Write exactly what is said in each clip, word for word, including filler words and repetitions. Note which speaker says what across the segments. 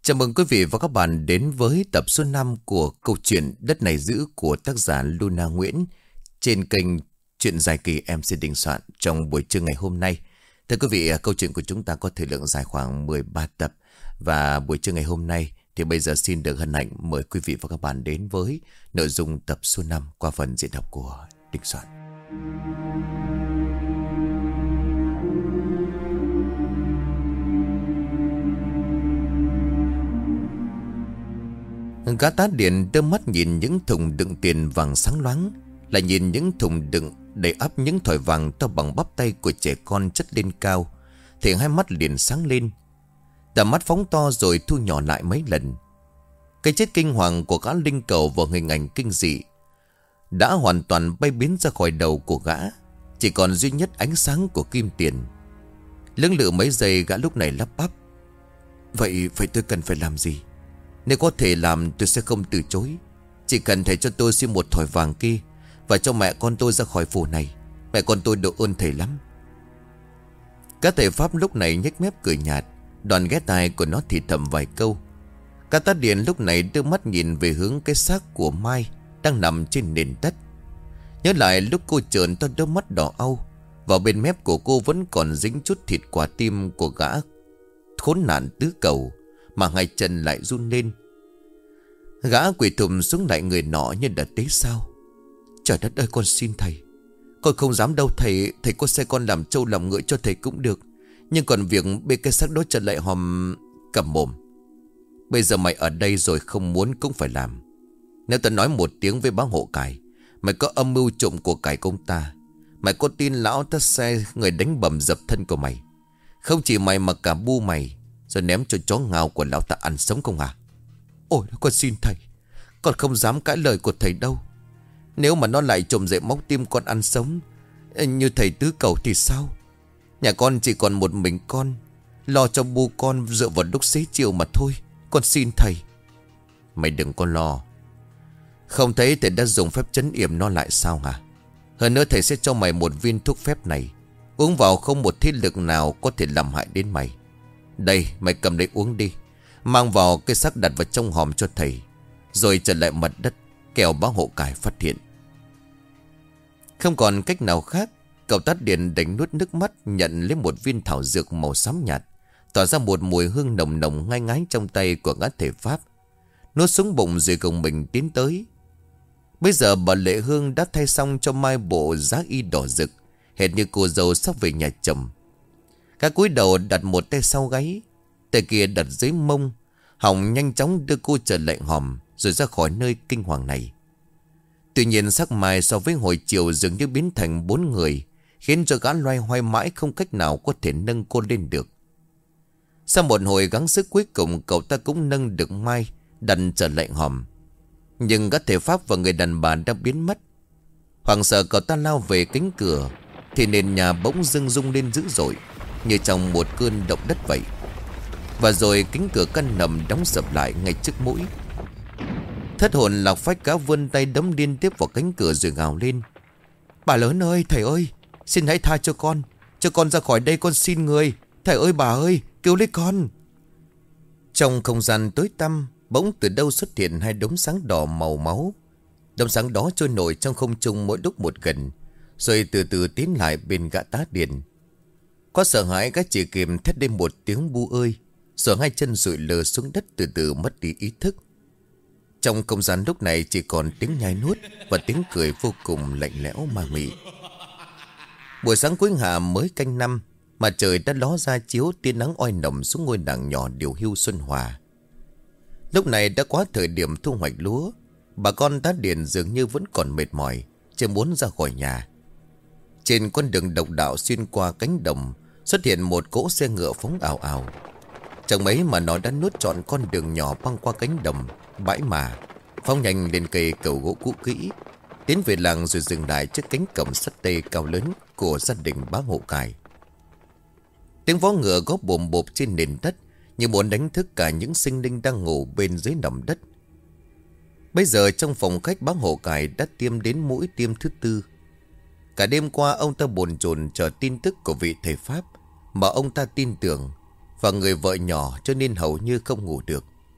Speaker 1: Chào mừng quý vị và các bạn đến với tập số năm của câu chuyện Đất Này Giữ của tác giả Luna Nguyễn trên kênh Chuyện Dài Kỳ em xê Đình Soạn trong buổi trưa ngày hôm nay. Thưa quý vị, câu chuyện của chúng ta có thời lượng dài khoảng mười ba tập. Và buổi trưa ngày hôm nay thì bây giờ xin được hân hạnh mời quý vị và các bạn đến với nội dung tập số năm qua phần diễn đọc của Đình Soạn. Gã tá điện đưa mắt nhìn những thùng đựng tiền vàng sáng loáng, lại nhìn những thùng đựng đầy ắp những thỏi vàng to bằng bắp tay của trẻ con chất lên cao, thì hai mắt liền sáng lên. Tầm mắt phóng to rồi thu nhỏ lại mấy lần. Cái chết kinh hoàng của gã linh cầu và hình ảnh kinh dị đã hoàn toàn bay biến ra khỏi đầu của gã, chỉ còn duy nhất ánh sáng của kim tiền. Lưỡng lự mấy giây, gã lúc này lắp bắp: Vậy vậy tôi cần phải làm gì? Nếu có thể làm tôi sẽ không từ chối. Chỉ cần thầy cho tôi xin một thỏi vàng kia và cho mẹ con tôi ra khỏi phủ này. Mẹ con tôi độ ơn thầy lắm. Các thầy Pháp lúc này nhếch mép cười nhạt, đoàn ghé tai của nó thì thầm vài câu. Các tá điện lúc này đưa mắt nhìn về hướng cái xác của Mai đang nằm trên nền đất. Nhớ lại lúc cô trợn to đôi mắt đỏ au, vào bên mép của cô vẫn còn dính chút thịt quả tim của gã khốn nạn tứ cầu, mà hai chân lại run lên. Gã quỳ thùm xuống lại người nọ như đã tế sao. Trời đất ơi, con xin thầy, con không dám đâu thầy. Thầy có xe con làm trâu làm ngựa cho thầy cũng được, nhưng còn việc bê cái xác đó trở lại hòm. Cầm mồm. Bây giờ mày ở đây rồi, không muốn cũng phải làm. Nếu tao nói một tiếng với bác hộ cải mày có âm mưu trộm của cải công ta, mày có tin lão ta xe người đánh bầm dập thân của mày? Không chỉ mày mà cả bu mày, rồi ném cho chó ngao của lão ta ăn sống không à? Ôi con xin thầy, con không dám cãi lời của thầy đâu. Nếu mà nó lại trộm dậy móc tim con ăn sống như thầy tứ cầu thì sao? Nhà con chỉ còn một mình con, lo cho bu con dựa vào lúc xế chiều mà thôi. Con xin thầy. Mày đừng có lo. Không thấy thầy đã dùng phép trấn yểm nó lại sao hả? Hơn nữa thầy sẽ cho mày một viên thuốc phép này, uống vào không một thế lực nào có thể làm hại đến mày. Đây, mày cầm lấy uống đi. Mang vào cái xác đặt vào trong hòm cho thầy, rồi trở lại mặt đất, kẻo bác hộ cải phát hiện. Không còn cách nào khác, cậu tát điện đánh nuốt nước mắt, nhận lấy một viên thảo dược màu xám nhạt, tỏa ra một mùi hương nồng nồng ngai ngái trong tay của gã thể Pháp. Nuốt xuống bụng rồi cùng mình tiến tới. Bây giờ bà Lệ Hương đã thay xong cho Mai bộ giá y đỏ rực, hệt như cô dâu sắp về nhà chồng. Các cúi đầu đặt một tay sau gáy, tay kia đặt dưới mông. Hồng nhanh chóng đưa cô trở lại hòm, rồi ra khỏi nơi kinh hoàng này. Tuy nhiên sắc Mai so với hồi chiều dường như biến thành bốn người, khiến cho gã loay hoay mãi không cách nào có thể nâng cô lên được. Sau một hồi gắng sức, cuối cùng cậu ta cũng nâng được Mai đặt trở lại hòm. Nhưng các thể Pháp và người đàn bà đã biến mất. Hoảng sợ cậu ta lao về cánh cửa, thì nền nhà bỗng dưng rung lên dữ dội, như trong một cơn động đất vậy. Và rồi cánh cửa căn nằm đóng sập lại ngay trước mũi. Thất hồn lạc phách cá vươn tay đấm liên tiếp vào cánh cửa rồi gào lên: Bà lớn ơi, thầy ơi, xin hãy tha cho con. Cho con ra khỏi đây, con xin người. Thầy ơi, bà ơi, cứu lấy con. Trong không gian tối tăm, bỗng từ đâu xuất hiện hai đốm sáng đỏ màu máu. Đốm sáng đó trôi nổi trong không trung mỗi lúc một gần, rồi từ từ tiến lại bên gã tá điện. Có sợ hãi, gã chỉ kìm thét lên một tiếng bu ơi, rồi hai chân rụi lờ xuống đất, từ từ mất đi ý thức. Trong không gian lúc này chỉ còn tiếng nhai nuốt và tiếng cười vô cùng lạnh lẽo ma mị. Buổi sáng cuối hạ mới canh năm, mà trời đã ló ra chiếu tia nắng oi nồng xuống ngôi làng nhỏ điều hưu Xuân Hòa. Lúc này đã quá thời điểm thu hoạch lúa. Bà con tá điện dường như vẫn còn mệt mỏi, chưa muốn ra khỏi nhà. Trên con đường độc đạo xuyên qua cánh đồng xuất hiện một cỗ xe ngựa phóng ào ào. Chẳng mấy mà nó đã nuốt trọn con đường nhỏ băng qua cánh đồng, bãi mả, phóng nhanh lên cây cầu gỗ cũ kỹ, tiến về làng rồi dừng lại trước cánh cổng sắt tê cao lớn của gia đình bá hộ cải. Tiếng vó ngựa góp bồm bộp trên nền đất, như muốn đánh thức cả những sinh linh đang ngủ bên dưới nằm đất. Bây giờ trong phòng khách, bác hộ cải đã tiêm đến mũi tiêm thứ tư. Cả đêm qua ông ta bồn chồn chờ tin tức của vị thầy Pháp mà ông ta tin tưởng, và người vợ nhỏ, cho nên hầu như không ngủ được.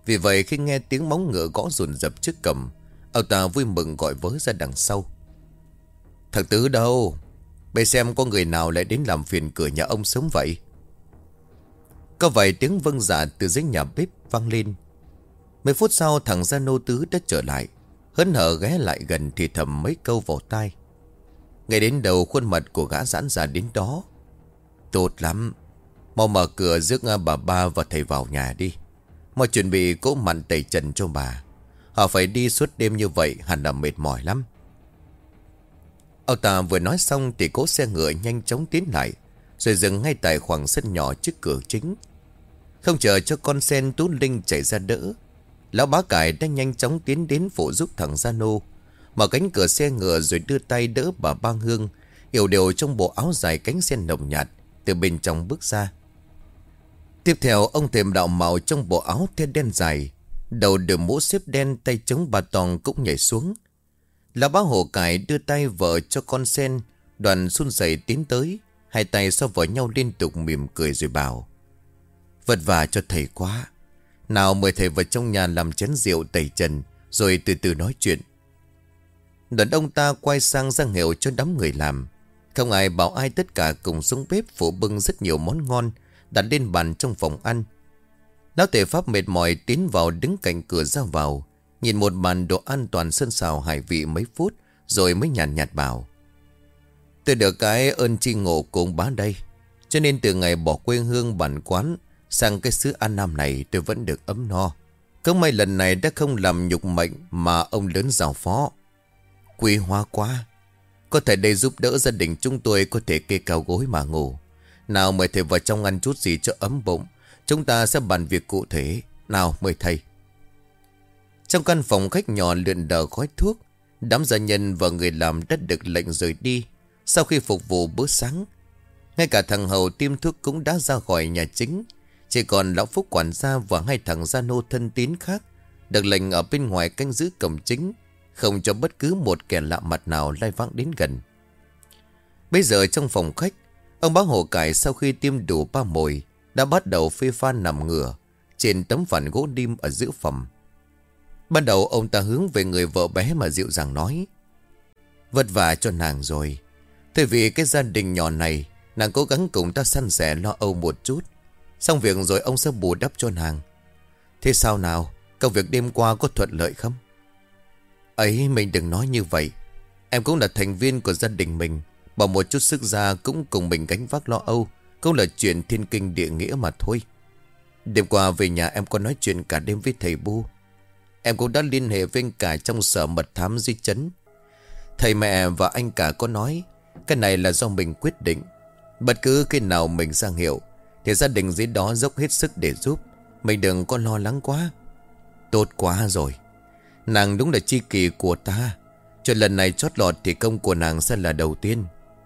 Speaker 1: Vì vậy khi nghe tiếng móng ngựa gõ dồn dập trước cổng, ông ta vui mừng gọi vớ ra đằng sau. Thằng Tứ đâu? Bây xem có người nào lại đến làm phiền cửa nhà ông sớm vậy? Có vài tiếng vâng dạ từ dưới nhà bếp vang lên. Mấy phút sau thằng Gia Nô Tứ đã trở lại, hớn hở ghé lại gần thì thầm mấy câu vào tai. Ngay đến đầu khuôn mặt của gã giãn ra đến đó. Tốt lắm, mau mở cửa rước bà ba và thầy vào nhà đi. Mau chuẩn bị cỗ mặn tẩy trần cho bà. Họ phải đi suốt đêm như vậy hẳn là mệt mỏi lắm. Ông ta vừa nói xong thì cỗ xe ngựa nhanh chóng tiến lại, rồi dừng ngay tại khoảng sân nhỏ trước cửa chính. Không chờ cho con sen Tú Linh chạy ra đỡ, lão bá cải đã nhanh chóng tiến đến phụ giúp thằng Gia Nô, mở cánh cửa xe ngựa rồi đưa tay đỡ bà Ba Hương, yểu điệu trong bộ áo dài cánh sen nồng nhạt, từ bên trong bước ra. Tiếp theo ông thêm đạo mạo trong bộ áo thêu đen dài, đầu đội mũ xếp đen, tay chống ba tòng cũng nhảy xuống. Lão bá Hồ Cải đưa tay vợ cho con sen, đoàn run rẩy tiến tới, hai tay so vào nhau liên tục mỉm cười rồi bảo: Vất vả cho thầy quá. Nào mời thầy vào trong nhà làm chén rượu tẩy trần, rồi từ từ nói chuyện. Đoạn ông ta quay sang ra hiệu cho đám người làm. Không ai bảo ai, tất cả cùng xuống bếp phụ bưng rất nhiều món ngon đặt lên bàn trong phòng ăn. Lão tể pháp mệt mỏi tiến vào đứng cạnh cửa ra vào, nhìn một bàn đồ ăn toàn sơn xào hải vị mấy phút, rồi mới nhàn nhạt, nhạt bảo: Tôi được cái ơn tri ngộ của ông bá đây, cho nên từ ngày bỏ quê hương bản quán sang cái xứ An Nam này tôi vẫn được ấm no. Cứ may lần này đã không làm nhục mệnh mà ông lớn giao phó. Quý hóa quá. Có thể đây giúp đỡ gia đình chúng tôi có thể kê cao gối mà ngủ. Nào mời thầy vào trong ăn chút gì cho ấm bụng. Chúng ta sẽ bàn việc cụ thể. Nào mời thầy. Trong căn phòng khách nhỏ lượn đờ khói thuốc, đám gia nhân và người làm đã được lệnh rời đi sau khi phục vụ bữa sáng. Ngay cả thằng hầu tiêm thuốc cũng đã ra khỏi nhà chính. Chỉ còn lão Phúc quản gia và hai thằng gia nô thân tín khác được lệnh ở bên ngoài canh giữ cổng chính, không cho bất cứ một kẻ lạ mặt nào lai vãng đến gần. Bây giờ trong phòng khách, ông bá Hồ Cải sau khi tiêm đủ ba mồi đã bắt đầu phê pha nằm ngửa trên tấm phản gỗ lim ở giữa phòng. Ban đầu ông ta hướng về người vợ bé mà dịu dàng nói: Vất vả cho nàng rồi. Thế vì cái gia đình nhỏ này, nàng cố gắng cùng ta săn sẻ lo âu một chút. Xong việc rồi ông sẽ bù đắp cho nàng. Thế sao nào? Công việc đêm qua có thuận lợi không? Ấy, mình đừng nói như vậy. Em cũng là thành viên của gia đình mình, bỏ một chút sức ra cũng cùng mình gánh vác lo âu, cũng là chuyện thiên kinh địa nghĩa mà thôi. Đêm qua về nhà em có nói chuyện cả đêm với thầy Bu. Em cũng đã liên hệ với anh cả trong sở mật thám dưới trấn. Thầy mẹ và anh cả có nói cái này là do mình quyết định. Bất cứ khi nào mình ra hiệu thì gia đình dưới đó dốc hết sức để giúp. Mình đừng có lo lắng quá. Tốt quá rồi. Nàng đúng là tri kỷ của ta. Cho lần này chót lọt thì công của nàng sẽ là đầu tiên.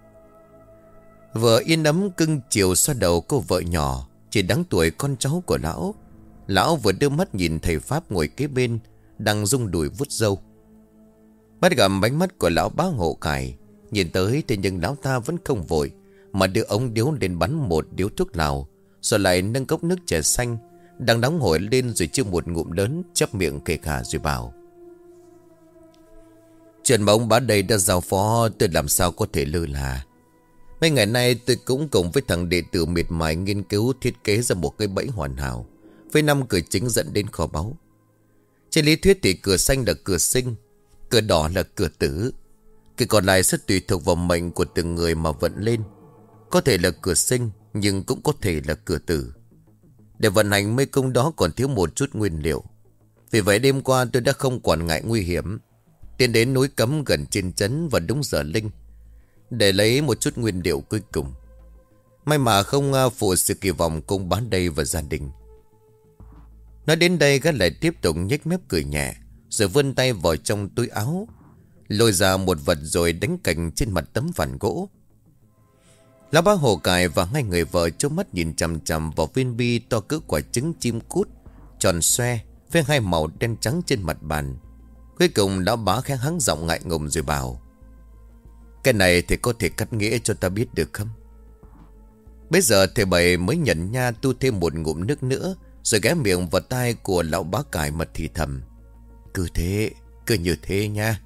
Speaker 1: Vợ yên ấm cưng chiều xoa đầu cô vợ nhỏ, chỉ đáng tuổi con cháu của lão. Lão vừa đưa mắt nhìn thầy Pháp ngồi kế bên, đang rung đùi vuốt râu. Bắt gặp ánh mắt của lão bá Hộ Cải, nhìn tới thì nhưng lão ta vẫn không vội, mà đưa ống điếu lên bắn một điếu thuốc lào, rồi lại nâng cốc nước chè xanh đang nóng hổi lên rồi chia một ngụm lớn, chắp miệng kể cả rồi bảo: Chuyện mà ông bá đây đã giao phó tôi làm sao có thể lơ là. Mấy ngày nay tôi cũng cùng với thằng đệ tử miệt mài nghiên cứu thiết kế ra một cái bẫy hoàn hảo, với năm cửa chính dẫn đến kho báu. Trên lý thuyết thì cửa xanh là cửa sinh, cửa đỏ là cửa tử. Cửa còn lại sẽ tùy thuộc vào mệnh của từng người mà vận lên. Có thể là cửa sinh, nhưng cũng có thể là cửa tử. Để vận hành mê công đó còn thiếu một chút nguyên liệu. Vì vậy đêm qua tôi đã không quản ngại nguy hiểm, tiến đến núi Cấm gần trên trấn vào đúng giờ linh, để lấy một chút nguyên liệu cuối cùng. May mà không phụ sự kỳ vọng cùng bán đây và gia đình. Nói đến đây gã lại tiếp tục nhếch mép cười nhẹ, rồi vươn tay vào trong túi áo, lôi ra một vật rồi đánh cành trên mặt tấm phản gỗ. Lão bá Hồ Cải và hai người vợ trố mắt nhìn chằm chằm vào viên bi to cỡ quả trứng chim cút, tròn xoe với hai màu đen trắng trên mặt bàn. Cuối cùng lão bá khẽ hắng giọng ngại ngùng rồi bảo: Cái này thì có thể cắt nghĩa cho ta biết được không? Bây giờ thầy Bảy mới nhận nha tu thêm một ngụm nước nữa, Rồi ghé miệng vào tai của lão bá cải mà thì thầm: Cứ thế, cứ như thế nha.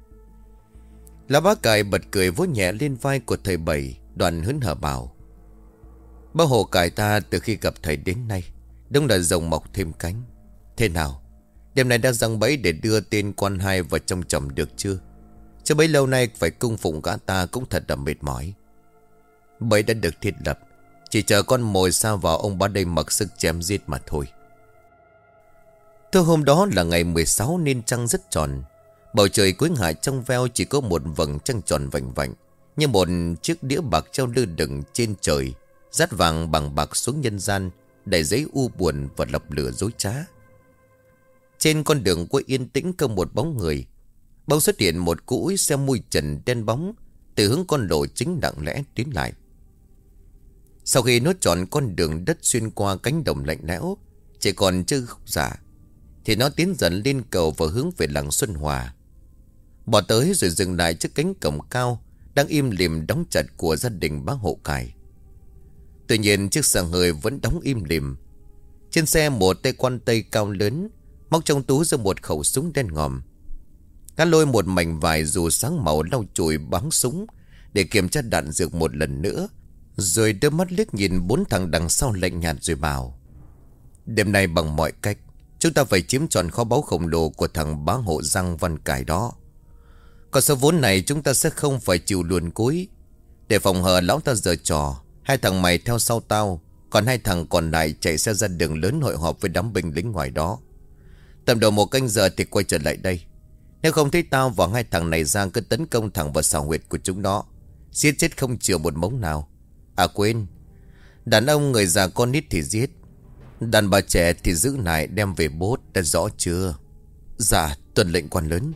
Speaker 1: Lão bá cải bật cười vỗ nhẹ lên vai của thầy Bảy, đoạn hớn hở bảo: Bác Hồ cải ta từ khi gặp thầy đến nay đúng là rồng mọc thêm cánh. Thế nào, đêm nay đã giăng bẫy để đưa tên quan hai vào trong chồng được chưa? Chứ bấy lâu nay phải cung phụng gã ta cũng thật là mệt mỏi. Bẫy đã được thiết lập, chỉ chờ con mồi sao vào ông bá đây mặc sức chém giết mà thôi. Thưa hôm đó là ngày mười sáu nên trăng rất tròn. Bầu trời cuối hạ trong veo chỉ có một vầng trăng tròn vành vạnh, như một chiếc đĩa bạc treo lơ lửng trên trời, dát vàng bằng bạc xuống nhân gian, đầy giấy u buồn và lập lửa dối trá. Trên con đường quê yên tĩnh có một bóng người. Bỗng xuất hiện một cũi xe mui trần đen bóng từ hướng con lộ chính lặng lẽ tiến lại. Sau khi nốt tròn con đường đất xuyên qua cánh đồng lạnh lẽo, chỉ còn chưa gốc rả, thì nó tiến dần lên cầu và hướng về làng Xuân Hòa. Bỏ tới rồi dừng lại trước cánh cổng cao đang im lìm đóng chặt của gia đình bác Hộ Cải. Tuy nhiên chiếc xe hơi vẫn đóng im lìm. Trên xe một tay quan tây cao lớn móc trong túi ra một khẩu súng đen ngòm. Gã lôi một mảnh vải dù sáng màu lau chùi bắn súng để kiểm tra đạn dược một lần nữa, rồi đưa mắt liếc nhìn bốn thằng đằng sau lạnh nhạt rồi bảo: Đêm nay bằng mọi cách chúng ta phải chiếm trọn kho báu khổng lồ của thằng bá hộ Giang Văn Cải đó. Còn số vốn này chúng ta sẽ không phải chịu luồn cúi. Để phòng hờ lão ta giở trò, hai thằng mày theo sau tao, còn hai thằng còn lại chạy xe ra đường lớn hội họp với đám binh lính ngoài đó. Tầm đầu một canh giờ thì quay trở lại đây. Nếu không thấy tao và hai thằng này ra cứ tấn công thẳng vào xào huyệt của chúng nó, giết chết không chừa một mống nào. À quên, đàn ông người già con nít thì giết, đàn bà trẻ thì giữ lại đem về bốt, đã rõ chưa? Dạ, tuân lệnh quan lớn.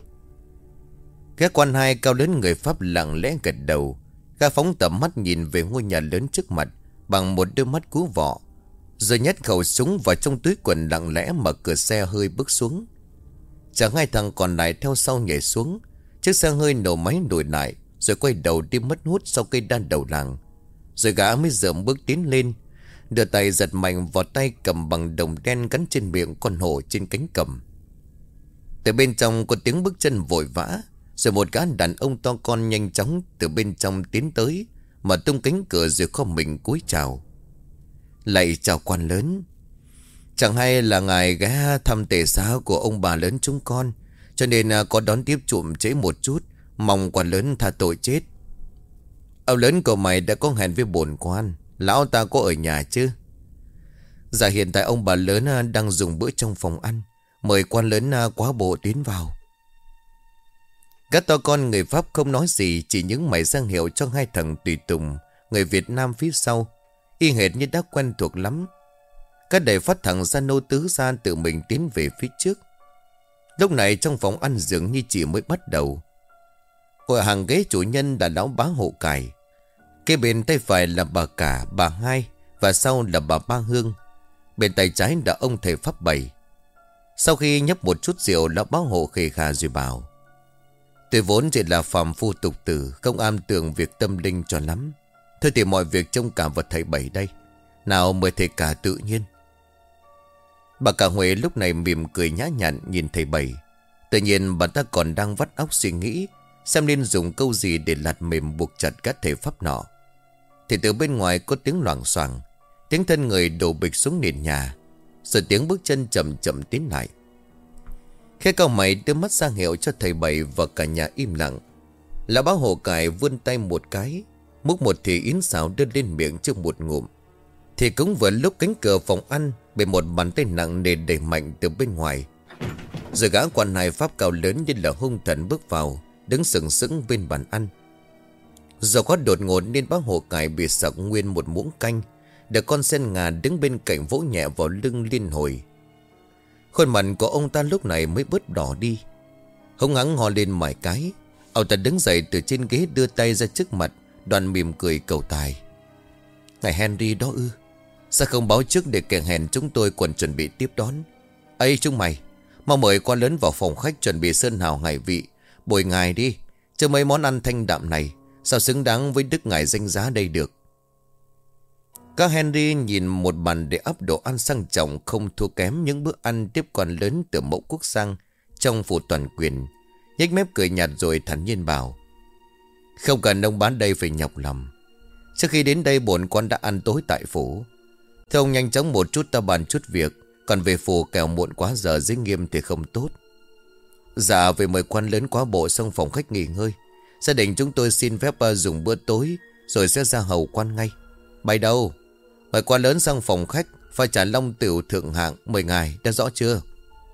Speaker 1: Gã quan hai cao lớn người Pháp lặng lẽ gật đầu. Gã phóng tầm mắt nhìn về ngôi nhà lớn trước mặt bằng một đôi mắt cú vọ, rồi nhét khẩu súng vào trong túi quần, lặng lẽ mở cửa xe hơi bước xuống. Chẳng hai thằng còn lại theo sau nhảy xuống. Chiếc xe hơi nổ máy lùi lại, rồi quay đầu đi mất hút sau cây đan đầu làng. Rồi gã mới dợm bước tiến lên, đưa tay giật mạnh vào tay cầm bằng đồng đen gắn trên miệng con hổ trên cánh cầm. Từ bên trong có tiếng bước chân vội vã, rồi một gã đàn ông to con nhanh chóng từ bên trong tiến tới, mở tung cánh cửa rồi khom mình cúi chào: Lạy chào quan lớn. Chẳng hay là ngài ghé thăm tề xá của ông bà lớn chúng con, cho nên có đón tiếp trụm chế một chút, mong quan lớn tha tội chết. Ông lớn của mày đã có hẹn với bổn quan, lão ta có ở nhà chứ? Dạ hiện tại ông bà lớn đang dùng bữa trong phòng ăn, mời quan lớn quá bộ tiến vào. Các to con người Pháp không nói gì, chỉ những mày sang hiệu cho hai thằng tùy tùng người Việt Nam phía sau, y hệt như đã quen thuộc lắm. Các đầy phát thẳng ra nô tứ ra tự mình tiến về phía trước. Lúc này trong phòng ăn dường như chỉ mới bắt đầu. Ngồi hàng ghế chủ nhân là lão bá Hộ Cải, kế bên tay phải là bà Cả, bà Hai, và sau là bà Ba Hương. Bên tay trái là ông thầy Pháp Bảy. Sau khi nhấp một chút rượu, lão bá Hộ khề khà rồi bảo: Tôi vốn chỉ là phàm phu tục tử, không am tường việc tâm linh cho lắm. Thôi thì mọi việc trông cả vào thầy Bảy đây. Nào mời thầy Cả tự nhiên. Bà Cả Huệ lúc này mỉm cười nhã nhặn nhìn thầy Bảy. Tự nhiên bà ta còn đang vắt óc suy nghĩ xem nên dùng câu gì để lạt mềm buộc chặt các thầy Pháp nọ. Thì từ bên ngoài có tiếng loảng xoảng, tiếng thân người đổ bịch xuống nền nhà, rồi tiếng bước chân chậm chậm tiến lại. Khi cao mày đưa mắt ra hiệu cho thầy Bảy và cả nhà im lặng, lão bá Hộ Cải vươn tay một cái, múc một thìa yến xào đưa lên miệng trước một ngụm. Thì cũng vừa lúc cánh cửa phòng ăn bị một bàn tay nặng nề đẩy mạnh từ bên ngoài. Rồi gã quan hai Pháp cao lớn như là hung thần bước vào, đứng sừng sững bên bàn ăn. Do có đột ngột nên bác Hộ Cải bị sặc nguyên một muỗng canh, để con sen ngà đứng bên cạnh vỗ nhẹ vào lưng liên hồi. Khuôn mặt của ông ta lúc này mới bớt đỏ đi. Hống hắng ho lên mải cái, ông ta đứng dậy từ trên ghế đưa tay ra trước mặt, đoàn mỉm cười cầu tài: Ngài Henry đó ư? Sao không báo trước để kẻ hèn chúng tôi còn chuẩn bị tiếp đón? Ây chúng mày, mau mời quan lớn vào phòng khách chuẩn bị sơn hào hải vị, bồi ngài đi, chứ mấy món ăn thanh đạm này sao xứng đáng với đức ngài danh giá đây được. Các Henry nhìn một bàn để ắp đồ ăn sang trọng không thua kém những bữa ăn tiếp quan lớn từ mẫu quốc sang trong phủ toàn quyền. Nhếch mép cười nhạt rồi thản nhiên bảo: không cần ông bán đây phải nhọc lòng. Trước khi đến đây bổn quan đã ăn tối tại phủ. Thế ông nhanh chóng một chút ta bàn chút việc. Còn về phủ kẻo muộn quá giờ giới nghiêm thì không tốt. Dạ, về mời quan lớn quá bộ xong phòng khách nghỉ ngơi. Gia đình chúng tôi xin phép dùng bữa tối rồi sẽ ra hầu quan ngay. Bay đâu? Mời quan lớn sang phòng khách, pha trà long tiểu thượng hạng mời ngài, đã rõ chưa?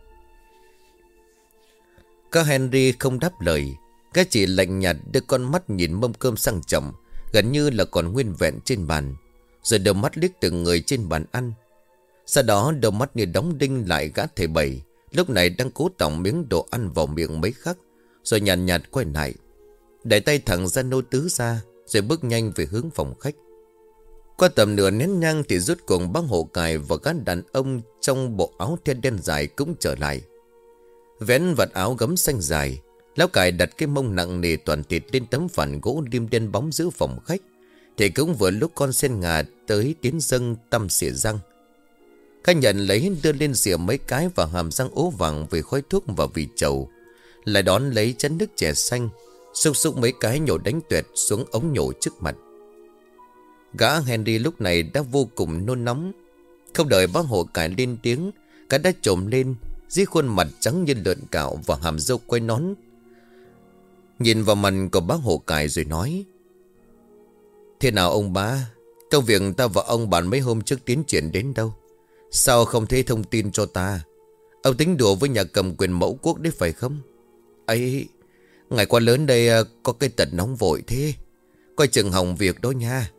Speaker 1: Các Henry không đáp lời. Các chỉ lạnh nhạt đưa con mắt nhìn mâm cơm sang trọng, gần như là còn nguyên vẹn trên bàn, rồi đầu mắt liếc từng người trên bàn ăn. Sau đó đầu mắt như đóng đinh lại gã thầy bảy, lúc này đang cố tỏng miếng đồ ăn vào miệng mấy khắc, rồi nhàn nhạt, nhạt quay lại, đẩy tay thẳng ra nô tứ ra, rồi bước nhanh về hướng phòng khách. Qua tầm nửa nén nhang thì rút cuồng bác hộ cài và các đàn ông trong bộ áo thêu đen dài cũng trở lại. Vén vạt áo gấm xanh dài, lão cài đặt cái mông nặng nề toàn thịt lên tấm phản gỗ lim đen bóng giữa phòng khách, thì cũng vừa lúc con sen ngà tới tiến dâng tăm xỉa răng. Khách nhận lấy đưa lên xỉa mấy cái vào hàm răng ố vàng vì khói thuốc và vì trầu, lại đón lấy chén nước chè xanh, xúc xúc mấy cái nhổ đánh tuyệt xuống ống nhổ trước mặt. Gã Henry lúc này đã vô cùng nôn nóng. Không đợi bác hộ cải lên tiếng, gã đã trồm lên, dưới khuôn mặt trắng như lợn cạo và hàm râu quay nón, nhìn vào mặt của bác hộ cải rồi nói: thế nào ông bá, công việc ta và ông bàn mấy hôm trước tiến triển đến đâu? Sao không thấy thông tin cho ta? Ông tính đùa với nhà cầm quyền mẫu quốc đấy phải không? Ấy, ngài quan lớn đây có cái tật nóng vội thế, coi chừng hỏng việc đó nha.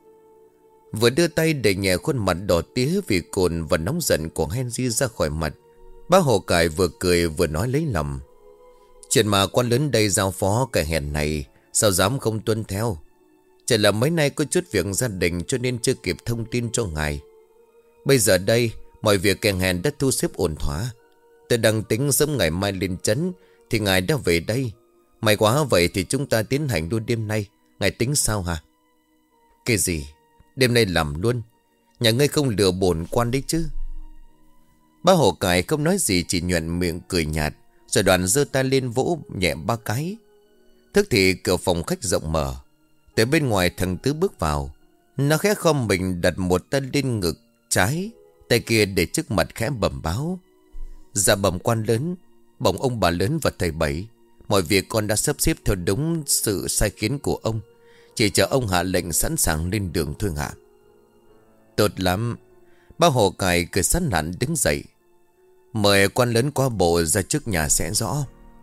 Speaker 1: Vừa đưa tay để nhẹ khuôn mặt đỏ tía vì cồn và nóng giận của Henry ra khỏi mặt, bác hồ cải vừa cười vừa nói lấy lòng: chuyện mà quan lớn đây giao phó kẻ hèn này, sao dám không tuân theo? Chỉ là mấy nay có chút việc gia đình cho nên chưa kịp thông tin cho ngài. Bây giờ đây mọi việc kẻ hèn đã thu xếp ổn thỏa. Tôi đang tính sớm ngày mai lên trấn thì ngài đã về đây. May quá vậy thì chúng ta tiến hành luôn đêm nay. Ngài tính sao hả? Cái gì? Đêm nay làm luôn? Nhà ngươi không lừa bổn quan đấy chứ? Bác hồ cải không nói gì, chỉ nhuận miệng cười nhạt, rồi đoàn giơ tay lên vỗ nhẹ ba cái. Thức thì cửa phòng khách rộng mở. Từ bên ngoài thằng Tứ bước vào. Nó khẽ khom mình đặt một tay lên ngực trái, tay kia để trước mặt khẽ bẩm báo: dạ bẩm quan lớn, bẩm ông bà lớn và thầy bảy, mọi việc con đã sắp xếp theo đúng sự sai khiến của ông, chỉ chờ ông hạ lệnh sẵn sàng lên đường thôi ạ. Tốt lắm. Bác hồ cài cười sán lạn đứng dậy: mời quan lớn qua bộ ra trước nhà sẽ rõ.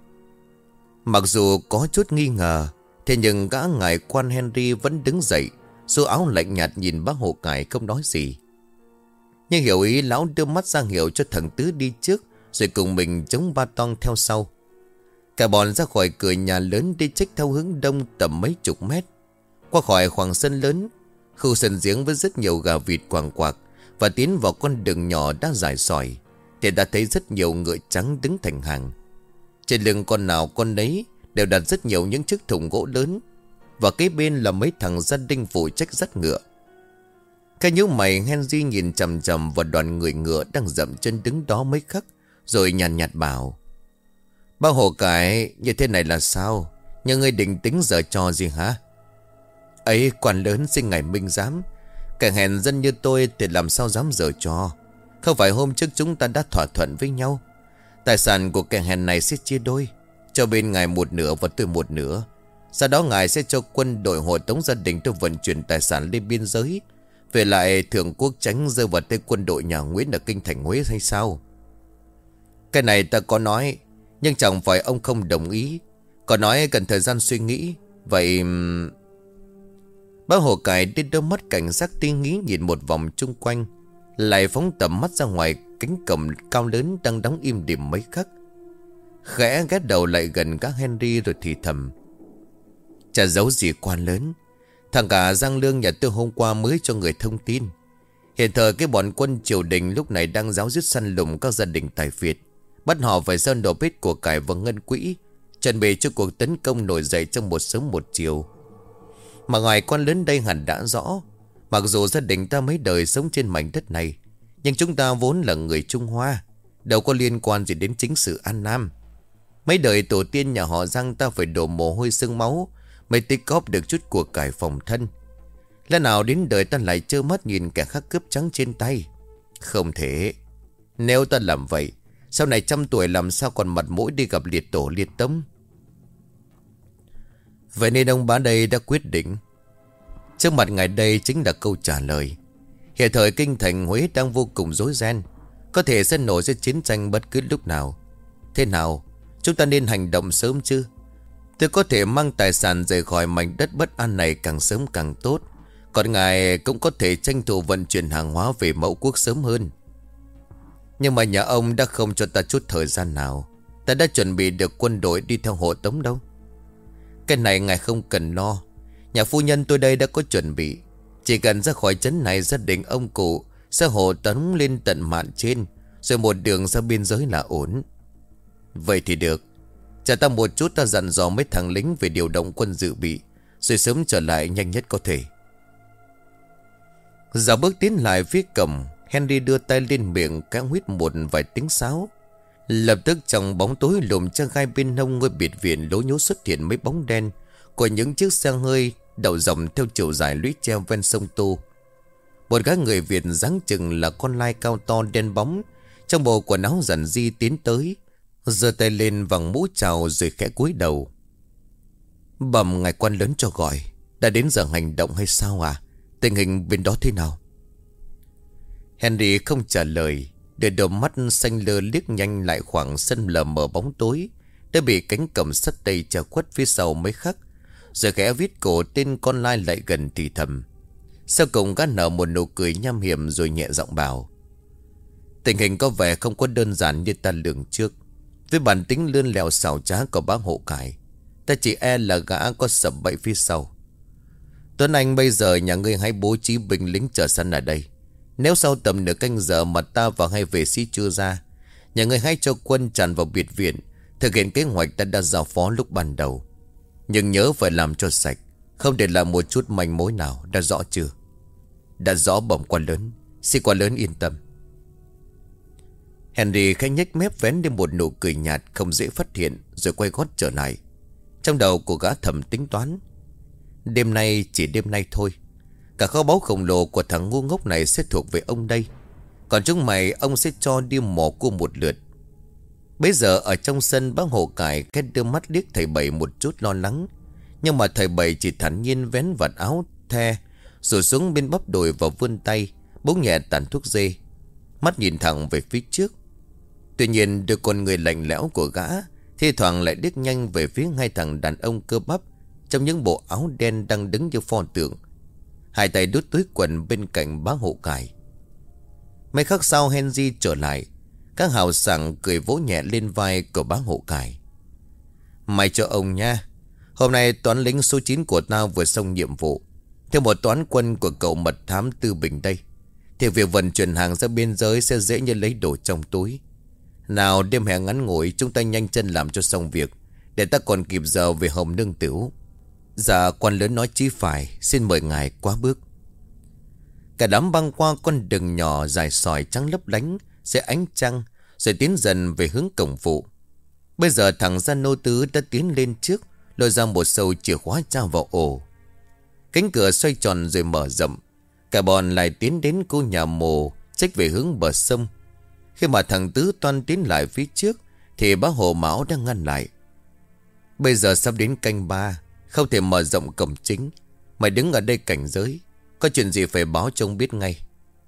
Speaker 1: Mặc dù có chút nghi ngờ, thế nhưng gã ngài quan Henry vẫn đứng dậy, xô áo lạnh nhạt nhìn bác hồ cải không nói gì. Nhưng hiểu ý, lão đưa mắt ra hiệu cho thằng Tứ đi trước, rồi cùng mình chống ba tong theo sau. Cả bọn ra khỏi cửa nhà lớn đi chếch theo hướng đông tầm mấy chục mét. Qua khỏi khoảng sân lớn, khu sân giếng với rất nhiều gà vịt quàng quạc, và tiến vào con đường nhỏ đã dài sỏi, thì đã thấy rất nhiều ngựa trắng đứng thành hàng. Trên lưng con nào con nấy đều đặt rất nhiều những chiếc thùng gỗ lớn, và kế bên là mấy thằng gia đình phụ trách dắt ngựa. Cái nhíu mày, Henry nhìn chằm chằm vào đoàn người ngựa đang dậm chân đứng đó mấy khắc, rồi nhàn nhạt, nhạt bảo: bác hồ cải, như thế này là sao? Nhà ngươi định tính giờ trò gì hả? Ấy, quan lớn xin ngài minh giám, kẻ hèn dân như tôi thì làm sao dám giở trò? Không phải hôm trước chúng ta đã thỏa thuận với nhau, tài sản của kẻ hèn này sẽ chia đôi, cho bên ngài một nửa và tôi một nửa. Sau đó ngài sẽ cho quân đội hộ tống gia đình tôi vận chuyển tài sản lên biên giới, về lại thượng quốc tránh rơi vào tay quân đội nhà Nguyễn ở kinh thành Huế hay sao? Cái này ta có nói, nhưng chẳng phải ông không đồng ý. Có nói cần thời gian suy nghĩ. Vậy... Bác hồ cải đưa đôi mắt cảnh giác tinh nghĩ nhìn một vòng chung quanh, lại phóng tầm mắt ra ngoài cánh cổng cao lớn đang đóng im đìm mấy khắc. Khẽ ghé đầu lại gần các Henry rồi thì thầm: chả giấu gì quan lớn, thằng cả Giang Lương nhà tôi hôm qua mới cho người thông tin. Hiện thời cái bọn quân triều đình lúc này đang giáo giết săn lùng các gia đình tài phiệt, bắt họ phải sơn đổ bết của cải và ngân quỹ, chuẩn bị cho cuộc tấn công nổi dậy trong một sớm một chiều. Mà ngoài quan lớn đây hẳn đã rõ, Mặc dù gia đình ta mấy đời sống trên mảnh đất này, nhưng chúng ta vốn là người Trung Hoa, đâu có liên quan gì đến chính sự An Nam. Mấy đời tổ tiên nhà họ Giang ta phải đổ mồ hôi xương máu mới tích góp được chút của cải phòng thân. Lẽ nào đến đời ta lại trơ mắt nhìn kẻ khác cướp trắng trên tay? Không thể. Nếu ta làm vậy, sau này trăm tuổi làm sao còn mặt mũi đi gặp liệt tổ liệt tông? Vậy nên ông bá đây đã quyết định. Trước mặt ngài đây chính là câu trả lời. Hiện thời kinh thành Huế đang vô cùng rối ren, có thể sẽ nổi ra chiến tranh bất cứ lúc nào. Thế nào, chúng ta nên hành động sớm chứ? Tôi có thể mang tài sản rời khỏi mảnh đất bất an này càng sớm càng tốt. Còn ngài cũng có thể tranh thủ vận chuyển hàng hóa về mẫu quốc sớm hơn. Nhưng mà nhà ông đã không cho ta chút thời gian nào. Ta đã chuẩn bị được quân đội đi theo hộ tống đâu. Cái này ngài không cần lo. Nhà phu nhân tôi đây đã có chuẩn bị. Chỉ cần ra khỏi trấn này, gia đình ông cụ sẽ hộ tống lên tận mạn trên, rồi một đường ra biên giới là ổn. Vậy thì được. Chờ ta một chút, ta dặn dò mấy thằng lính về điều động quân dự bị, rồi sớm trở lại nhanh nhất có thể. Dạo bước tiến lại phía cổng, Henry đưa tay lên miệng cã huýt một vài tiếng sáo. Lập tức trong bóng tối lùm cho gai bên hông ngôi biệt viện lố nhố xuất hiện mấy bóng đen của những chiếc xe hơi đậu dòng theo chiều dài lũy treo ven sông Tô. Một gã người Việt dáng chừng là con lai cao to đen bóng, trong bộ quần áo giản di tiến tới, giơ tay lên vằng mũ chào rồi khẽ cúi đầu. Bẩm ngài quan lớn cho gọi, đã đến giờ hành động hay sao à? Tình hình bên đó thế nào? Henry không trả lời, để đôi mắt xanh lơ liếc nhanh lại khoảng sân lờ mờ bóng tối đã bị cánh cổng sắt tay che khuất phía sau mấy khắc, rồi khẽ viết cổ tên con lai lại gần thì thầm. Sau cùng gã nở một nụ cười nham hiểm rồi nhẹ giọng bảo: tình hình có vẻ không có đơn giản như ta lường trước. Với bản tính lươn lẹo xảo trá của bác Hộ Cải, ta chỉ e là gã có sập bẫy phía sau. Tuấn Anh, bây giờ nhà ngươi hãy bố trí binh lính chờ sẵn ở đây. Nếu sau tầm nửa canh giờ mà ta và hai vệ sĩ chưa ra, nhà ngươi hãy cho quân tràn vào biệt viện, thực hiện kế hoạch ta đã giao phó lúc ban đầu. Nhưng nhớ phải làm cho sạch, không để lại một chút manh mối nào. Đã rõ chưa? Đã rõ bẩm quan lớn. Xin quan lớn yên tâm. Henry khẽ nhếch mép vén lên một nụ cười nhạt không dễ phát hiện, rồi quay gót trở lại. Trong đầu của gã thầm tính toán: đêm nay chỉ đêm nay thôi, cả kho báu khổng lồ của thằng ngu ngốc này sẽ thuộc về ông đây. Còn chúng mày ông sẽ cho đi mò cua một lượt. Bây giờ ở trong sân, bác Hộ Cải kết đưa mắt liếc thầy Bảy một chút lo lắng. Nhưng mà thầy Bảy chỉ thản nhiên vén vạt áo the, rồi xuống bên bắp đùi và vươn tay búng nhẹ tàn thuốc dê, mắt nhìn thẳng về phía trước. Tuy nhiên đôi con người lạnh lẽo của gã thi thoảng lại liếc nhanh về phía hai thằng đàn ông cơ bắp trong những bộ áo đen đang đứng như pho tượng, hai tay đút túi quần bên cạnh bác Hộ Cải. Mấy khắc sau Henry trở lại, các hào sảng cười vỗ nhẹ lên vai của bác Hộ Cải. Mày cho ông nha. Hôm nay toán lính số chín của tao vừa xong nhiệm vụ, theo một toán quân của cậu mật thám Tư Bình đây, thì việc vận chuyển hàng ra biên giới sẽ dễ như lấy đồ trong túi. Nào đêm hè ngắn ngủi, chúng ta nhanh chân làm cho xong việc, để ta còn kịp giờ về Hồng Nương Tửu. Dạ quan lớn nói chí phải, xin mời ngài qua bước. Cả đám băng qua con đường nhỏ dài sỏi trắng lấp lánh dưới ánh trăng, rồi tiến dần về hướng cổng phụ. Bây giờ thằng Gia Nô Tứ đã tiến lên trước, lôi ra một sâu chìa khóa trao vào ổ. Cánh cửa xoay tròn rồi mở rộng. Cả bọn lại tiến đến khu nhà mồ trách về hướng bờ sông. Khi mà thằng Tứ toan tiến lại phía trước thì bác Hồ Mão đang ngăn lại. Bây giờ sắp đến canh ba, không thể mở rộng cổng chính. Mày đứng ở đây cảnh giới, có chuyện gì phải báo cho ông biết ngay.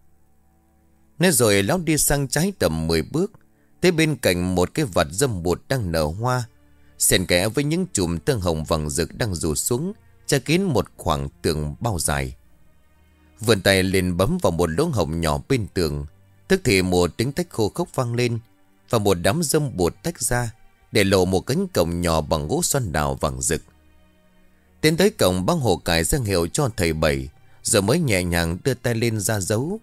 Speaker 1: Nói rồi lão đi sang trái tầm mười bước, tới bên cạnh một cái vạt dâm bụt đang nở hoa, xen kẽ với những chùm tương hồng vàng rực đang rủ xuống, che kín một khoảng tường bao dài. Vươn tay lên bấm vào một lỗ hổng nhỏ bên tường, tức thì một tiếng tách khô khốc vang lên, và một đám dâm bụt tách ra, để lộ một cánh cổng nhỏ bằng gỗ xoan đào vàng rực. Tiến tới cổng, bác Hồ Cải ra hiệu cho thầy Bảy, rồi mới nhẹ nhàng đưa tay lên ra dấu.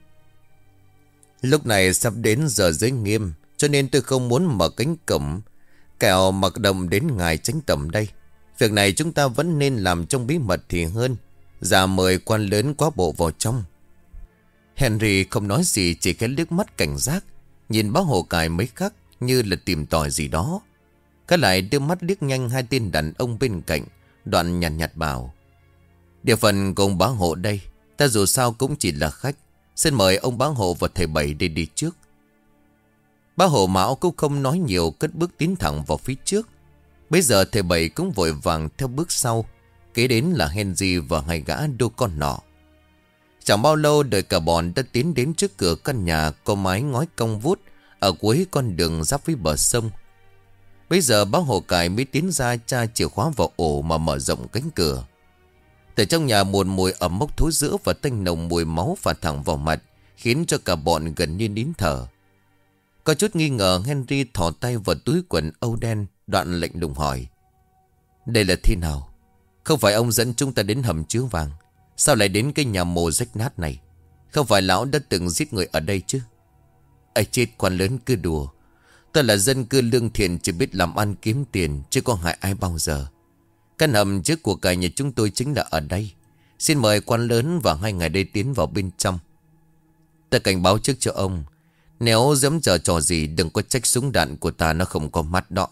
Speaker 1: Lúc này sắp đến giờ giới nghiêm, cho nên tôi không muốn mở cánh cổng, kẻo mặc động đến ngài tránh tầm đây. Việc này chúng ta vẫn nên làm trong bí mật thì hơn. Dạ mời quan lớn quá bộ vào trong. Henry không nói gì, chỉ cái liếc mắt cảnh giác, nhìn bác Hồ Cải mấy khắc như là tìm tòi gì đó. Cái lại đưa mắt liếc nhanh hai tên đàn ông bên cạnh, đoạn nhàn nhạt, nhạt bảo: địa phận của ông bá hộ đây, ta dù sao cũng chỉ là khách. Xin mời ông bá hộ và thầy Bảy đi đi trước. Bá hộ Mão cũng không nói nhiều, cất bước tiến thẳng vào phía trước. Bây giờ thầy Bảy cũng vội vàng theo bước sau. Kế đến là Henry và hai gã đô con nọ. Chẳng bao lâu đời cả bọn đã tiến đến trước cửa căn nhà có mái ngói cong vút ở cuối con đường giáp với bờ sông. Bây giờ bác Hồ Cải mới tiến ra tra chìa khóa vào ổ mà mở rộng cánh cửa. Từ trong nhà một mùi ẩm mốc thối rữa và tanh nồng mùi máu phả thẳng vào mặt, khiến cho cả bọn gần như nín thở. Có chút nghi ngờ, Henry thò tay vào túi quần âu đen, đoạn lạnh lùng hỏi: đây là thế nào? Không phải ông dẫn chúng ta đến hầm chứa vàng, sao lại đến cái nhà mồ rách nát này? Không phải lão đã từng giết người ở đây chứ? Ây chết, quan lớn cứ đùa. Ta là dân cư lương thiện, chỉ biết làm ăn kiếm tiền, chứ có hại ai bao giờ. Căn hầm trước của cả nhà chúng tôi chính là ở đây. Xin mời quan lớn và hai ngài đây tiến vào bên trong. Ta cảnh báo trước cho ông, nếu dám giở trò gì đừng có trách súng đạn của ta nó không có mắt đó.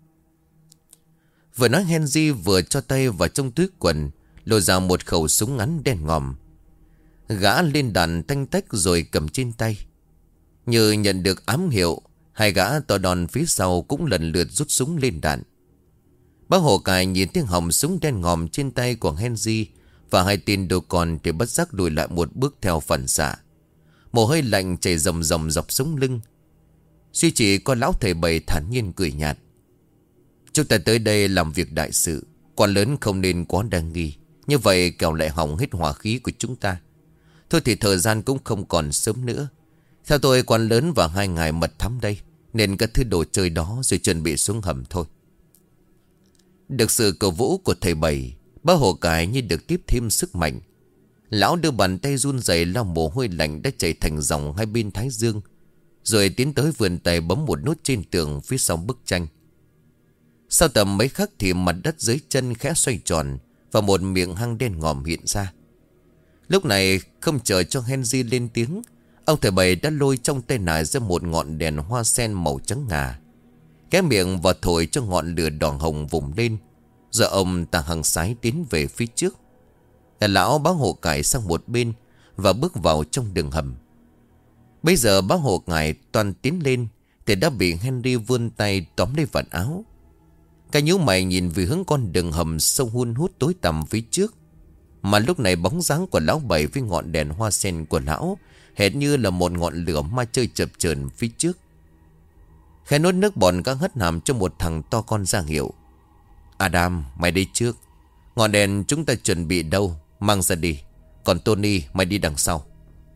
Speaker 1: Vừa nói Henry vừa cho tay vào trong túi quần, lôi ra một khẩu súng ngắn đen ngòm. Gã lên đạn tanh tách rồi cầm trên tay. Như nhận được ám hiệu, hai gã to đòn phía sau cũng lần lượt rút súng lên đạn. Bác Hồ Cải nhìn tiếng họng súng đen ngòm trên tay của Henry và hai tên đồ con thì bất giác lùi lại một bước theo phản xạ. Mồ hôi lạnh chảy ròng ròng dọc sống lưng. Duy chỉ có lão thầy Bảy thản nhiên cười nhạt: chúng ta tới đây làm việc đại sự, quan lớn không nên quá đa nghi, như vậy kẻo lại hỏng hết hòa khí của chúng ta. Thôi thì thời gian cũng không còn sớm nữa. Theo tôi, quan lớn và hai ngài mật thám đây, nên các thứ đồ chơi đó rồi chuẩn bị xuống hầm thôi. Được sự cầu vũ của thầy Bảy, bác Hồ Cải như được tiếp thêm sức mạnh. Lão đưa bàn tay run rẩy lau mồ hôi lạnh đã chảy thành dòng hai bên thái dương, rồi tiến tới vườn tay bấm một nút trên tường phía sau bức tranh. Sau tầm mấy khắc thì mặt đất dưới chân khẽ xoay tròn và một miệng hang đen ngòm hiện ra. Lúc này không chờ cho Henry lên tiếng, ông thầy Bảy đã lôi trong tay nải ra một ngọn đèn hoa sen màu trắng ngà, cái miệng và thổi cho ngọn lửa đỏ hồng vùng lên. Giờ ông ta hăng sái tiến về phía trước. Lão bác Hồ Cải sang một bên và bước vào trong đường hầm. Bây giờ bác Hồ Cải toàn tiến lên thì đã bị Henry vươn tay tóm lấy vạt áo. Cái nhíu mày nhìn về hướng con đường hầm sâu hun hút tối tăm phía trước. Mà lúc này bóng dáng của lão Bảy với ngọn đèn hoa sen của lão hệt như là một ngọn lửa ma chơi chập chờn phía trước. Khẽ nuốt nước bọt các hất hàm cho một thằng to con ra hiệu: Adam, mày đi trước. Ngọn đèn chúng ta chuẩn bị đâu, mang ra đi. Còn Tony, mày đi đằng sau.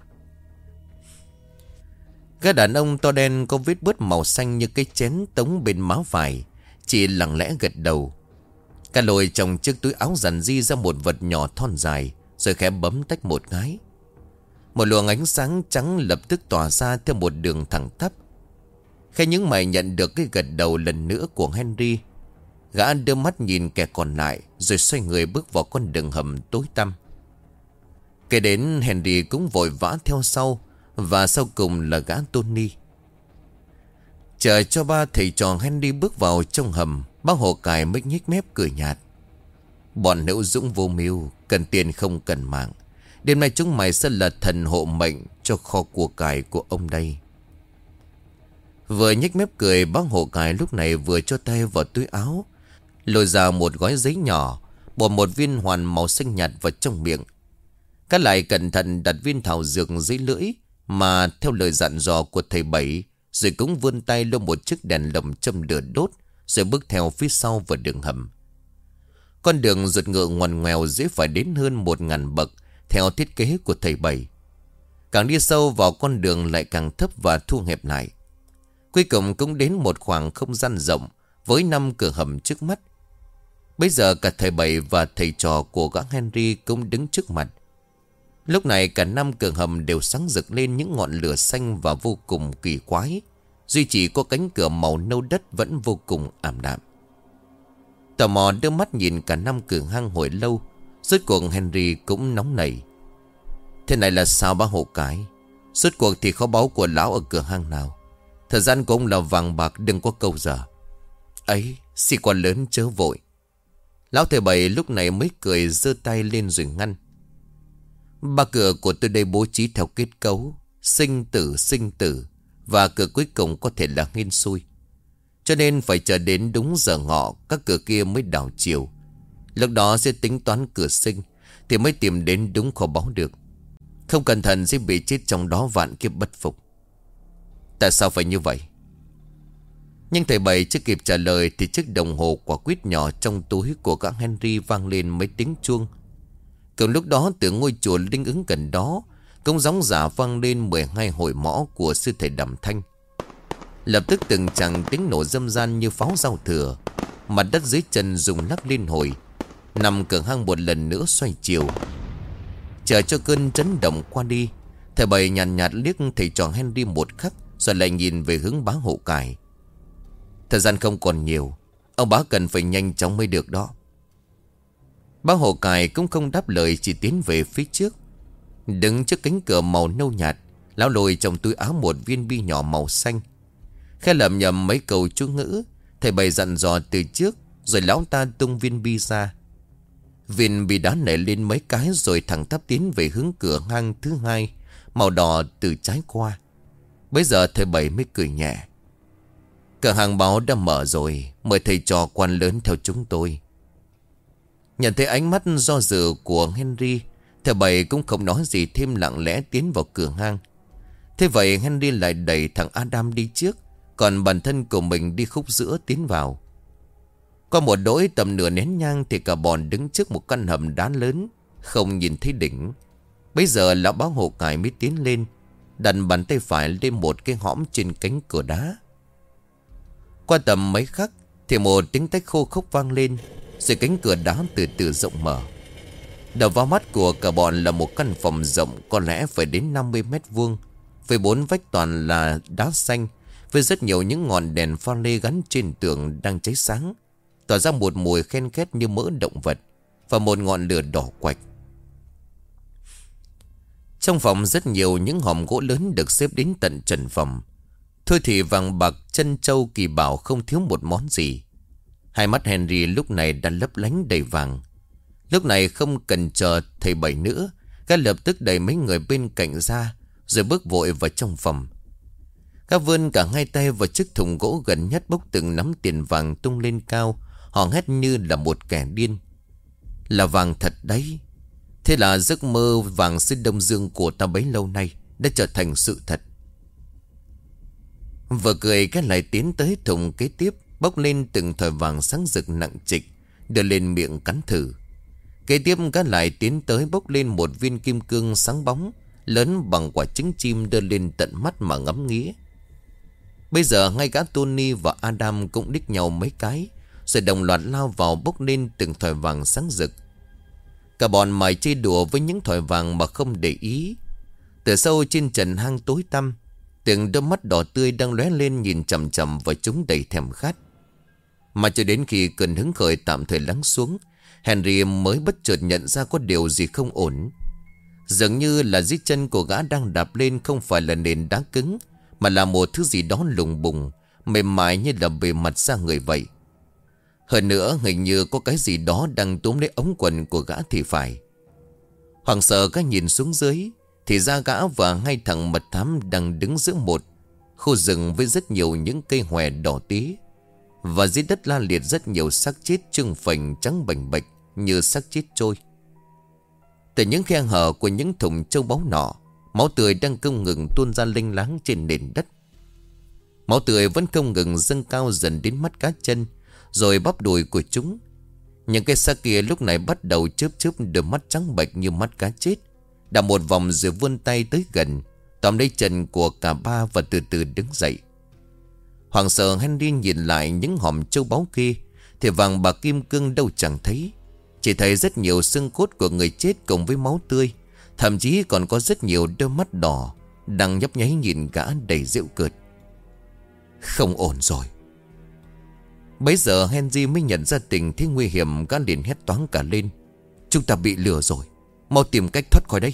Speaker 1: Gã đàn ông to đen có vết bớt màu xanh như cái chén tống bên má phải, chỉ lặng lẽ gật đầu. Cả lồi trong chiếc túi áo dằn di ra một vật nhỏ thon dài, rồi khẽ bấm tách một cái. Một luồng ánh sáng trắng lập tức tỏa ra theo một đường thẳng tắp. Khi những mày nhận được cái gật đầu lần nữa của Henry, gã đưa mắt nhìn kẻ còn lại, rồi xoay người bước vào con đường hầm tối tăm. Kế đến Henry cũng vội vã theo sau, và sau cùng là gã Tony. Chờ cho ba thầy trò Henry bước vào trong hầm, bác Hồ Cải mới nhếch mép cười nhạt: bọn hữu dũng vô mưu, cần tiền không cần mạng. Đêm nay chúng mày sẽ là thần hộ mệnh cho kho của cải của ông đây. Vừa nhếch mép cười, bác Hồ Cải lúc này vừa cho tay vào túi áo, lôi ra một gói giấy nhỏ, bỏ một viên hoàn màu xanh nhạt vào trong miệng. Các lại cẩn thận đặt viên thảo dược dưới lưỡi mà theo lời dặn dò của thầy Bảy, rồi cũng vươn tay lôi một chiếc đèn lồng châm lửa đốt, rồi bước theo phía sau vào đường hầm. Con đường ruột ngựa ngoằn ngoèo dễ phải đến hơn một ngàn bậc theo thiết kế của thầy Bảy. Càng đi sâu vào con đường lại càng thấp và thu hẹp lại. Cuối cùng cũng đến một khoảng không gian rộng với năm cửa hầm trước mắt. Bây giờ cả thầy Bảy và thầy trò của gã Henry cũng đứng trước mặt. Lúc này cả năm cửa hầm đều sáng rực lên những ngọn lửa xanh và vô cùng kỳ quái. Duy chỉ có cánh cửa màu nâu đất vẫn vô cùng ảm đạm. Tò mò đưa mắt nhìn cả năm cửa hang hồi lâu, Rốt cuộc Henry cũng nóng nảy. Thế này là sao bác hộ cái? Rốt cuộc thì kho báu của lão ở cửa hang nào? Thời gian của ông là vàng bạc, đừng có câu giờ. Ấy, sĩ quan lớn chớ vội. Lão thầy Bảy lúc này mới cười, giơ tay lên rồi ngăn. Ba cửa của tôi đây bố trí theo kết cấu sinh tử sinh tử, và cửa cuối cùng có thể là hên xui. Cho nên phải chờ đến đúng giờ ngọ các cửa kia mới đảo chiều. Lúc đó sẽ tính toán cửa sinh thì mới tìm đến đúng kho báu được. Không cẩn thận sẽ bị chết trong đó vạn kiếp bất phục. Tại sao phải như vậy? Nhưng thầy Bảy chưa kịp trả lời thì chiếc đồng hồ quả quýt nhỏ trong túi của các Henry vang lên mấy tiếng chuông. Cùng lúc đó từ ngôi chùa linh ứng gần đó cũng gióng giả vang lên mười hai hồi mõ của sư thầy Đàm Thanh. Lập tức từng chàng tiếng nổ râm ran như pháo giao thừa. Mặt đất dưới chân rung lắc liên hồi. Nằm cửa hang một lần nữa xoay chiều. Chờ cho cơn chấn động qua đi, thầy Bảy nhàn nhạt, nhạt liếc thầy trò Henry một khắc, rồi lại nhìn về hướng bá hộ cải. Thời gian không còn nhiều, ông bá cần phải nhanh chóng mới được đó. Bá hộ cải cũng không đáp lời, chỉ tiến về phía trước. Đứng trước cánh cửa màu nâu nhạt, lão lôi trong túi áo một viên bi nhỏ màu xanh. Khẽ lẩm nhẩm mấy câu chú ngữ, thầy Bảy dặn dò từ trước, rồi lão ta tung viên bi ra. Viên bi đá nảy lên mấy cái rồi thẳng tắp tiến về hướng cửa hang thứ hai, màu đỏ từ trái qua. Bây giờ thầy Bảy mới cười nhẹ. Cửa hàng báo đã mở rồi, mời thầy trò quan lớn theo chúng tôi. Nhận thấy ánh mắt do dự của Henry, thầy Bảy cũng không nói gì thêm, lặng lẽ tiến vào cửa hang. Thế vậy Henry lại đẩy thằng Adam đi trước, còn bản thân của mình đi khúc giữa tiến vào. Qua một đỗi tầm nửa nén nhang thì cả bọn đứng trước một căn hầm đá lớn, không nhìn thấy đỉnh. Bây giờ lão báo hộ cải mới tiến lên, đặt bàn tay phải lên một cái hõm trên cánh cửa đá. Qua tầm mấy khắc thì một tiếng tách khô khốc vang lên, rồi cánh cửa đá từ từ rộng mở. Đầu vào mắt của cả bọn là một căn phòng rộng có lẽ phải đến năm mươi mét vuông, với bốn vách toàn là đá xanh, với rất nhiều những ngọn đèn pha lê gắn trên tường đang cháy sáng, tỏa ra một mùi khen khét như mỡ động vật, và một ngọn lửa đỏ quạch. Trong phòng rất nhiều những hòm gỗ lớn được xếp đến tận trần phòng. Thôi thì vàng bạc chân châu kỳ bảo không thiếu một món gì. Hai mắt Henry lúc này đã lấp lánh đầy vàng. Lúc này không cần chờ thầy Bảy nữa, gã lập tức đẩy mấy người bên cạnh ra, rồi bước vội vào trong phòng. Gã vươn cả hai tay vào chiếc thùng gỗ gần nhất, bốc từng nắm tiền vàng tung lên cao, họ hét như là một kẻ điên. Là vàng thật đấy. Thế là giấc mơ vàng xứ Đông Dương của ta bấy lâu nay đã trở thành sự thật. Vừa cười cái lại tiến tới thùng kế tiếp, bốc lên từng thỏi vàng sáng rực nặng trịch, đưa lên miệng cắn thử. Kế tiếp cái lại tiến tới bốc lên một viên kim cương sáng bóng, lớn bằng quả trứng chim, đưa lên tận mắt mà ngắm nghía. Bây giờ ngay cả Tony và Adam cũng đích nhau mấy cái, rồi đồng loạt lao vào bốc lên từng thỏi vàng sáng rực. Cả bọn mải chơi đùa với những thỏi vàng mà không để ý. Từ sâu trên trần hang tối tăm, từng đôi mắt đỏ tươi đang lóe lên nhìn chằm chằm vào chúng đầy thèm khát. Mà cho đến khi cơn hứng khởi tạm thời lắng xuống, Henry mới bất chợt nhận ra có điều gì không ổn. Dường như là dưới chân của gã đang đạp lên không phải là nền đá cứng, mà là một thứ gì đó lùng bùng, mềm mại như là bề mặt da người vậy. Hơn nữa hình như có cái gì đó đang túm lấy ống quần của gã thì phải. Hoảng sợ gã nhìn xuống dưới, thì ra gã và hai thằng mật thám đang đứng giữa một khu rừng với rất nhiều những cây hòe đỏ tí. Và dưới đất la liệt rất nhiều xác chết trưng phình trắng bềnh bệch như xác chết trôi. Từ những khe hở của những thùng châu báu nọ, máu tươi đang không ngừng tuôn ra lênh láng trên nền đất. Máu tươi vẫn không ngừng dâng cao dần đến mắt cá chân, rồi bắp đùi của chúng. Những cái xác kia lúc này bắt đầu chớp chớp đôi mắt trắng bệch như mắt cá chết, đảo một vòng rồi vươn tay tới gần, tóm lấy chân của cả ba và từ từ đứng dậy. Hoàng sợ Henry nhìn lại những hòm châu báu kia, thì vàng bạc kim cương đâu chẳng thấy. Chỉ thấy rất nhiều xương cốt của người chết cùng với máu tươi. Thậm chí còn có rất nhiều đôi mắt đỏ đang nhấp nháy nhìn gã đầy giễu cợt. Không ổn rồi. Bấy giờ Henry mới nhận ra tình thế nguy hiểm, gã liền hét toáng cả lên. Chúng ta bị lừa rồi. Mau tìm cách thoát khỏi đây.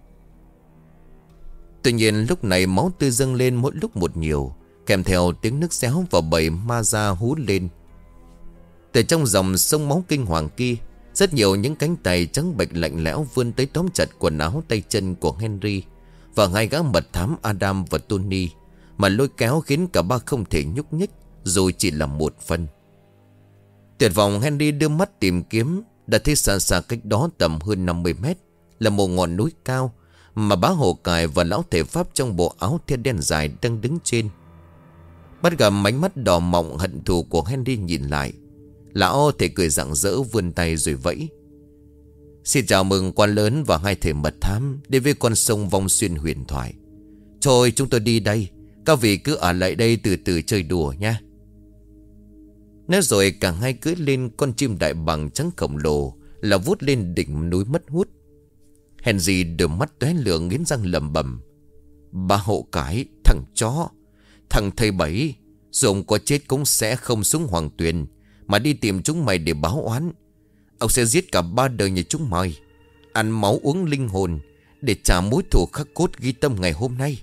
Speaker 1: Tuy nhiên lúc này máu tươi dâng lên mỗi lúc một nhiều, kèm theo tiếng nước xéo và bầy ma ra hú lên. Từ trong dòng sông máu kinh hoàng kia, rất nhiều những cánh tay trắng bệch lạnh lẽo vươn tới tóm chặt quần áo tay chân của Henry và hai gã mật thám Adam và Tony, mà lôi kéo khiến cả ba không thể nhúc nhích dù chỉ là một phân. Tuyệt vọng, Henry đưa mắt tìm kiếm, đã thấy xa xa cách đó tầm hơn năm mươi mét là một ngọn núi cao mà bá Hồ Cải và lão thể pháp trong bộ áo thêu đen dài đang đứng trên. Bắt gặp ánh mắt đỏ mọng hận thù của Henry nhìn lại, lão thể cười rạng rỡ vươn tay rồi vẫy: "Xin chào mừng quan lớn và hai thể mật thám đến với con sông Vong Xuyên huyền thoại. Thôi chúng tôi đi đây, các vị cứ ở lại đây từ từ chơi đùa nha." Nói rồi cả hai cưỡi lên con chim đại bàng trắng khổng lồ là vút lên đỉnh núi mất hút. Henry đôi mắt tóe lửa nghiến răng lẩm bẩm: "Bá Hộ Cái, thằng chó, thằng thầy Bảy, dù ông có chết cũng sẽ không xuống Hoàng Tuyền mà đi tìm chúng mày để báo oán. Ông sẽ giết cả ba đời nhà chúng mày, ăn máu uống linh hồn để trả mối thù khắc cốt ghi tâm ngày hôm nay."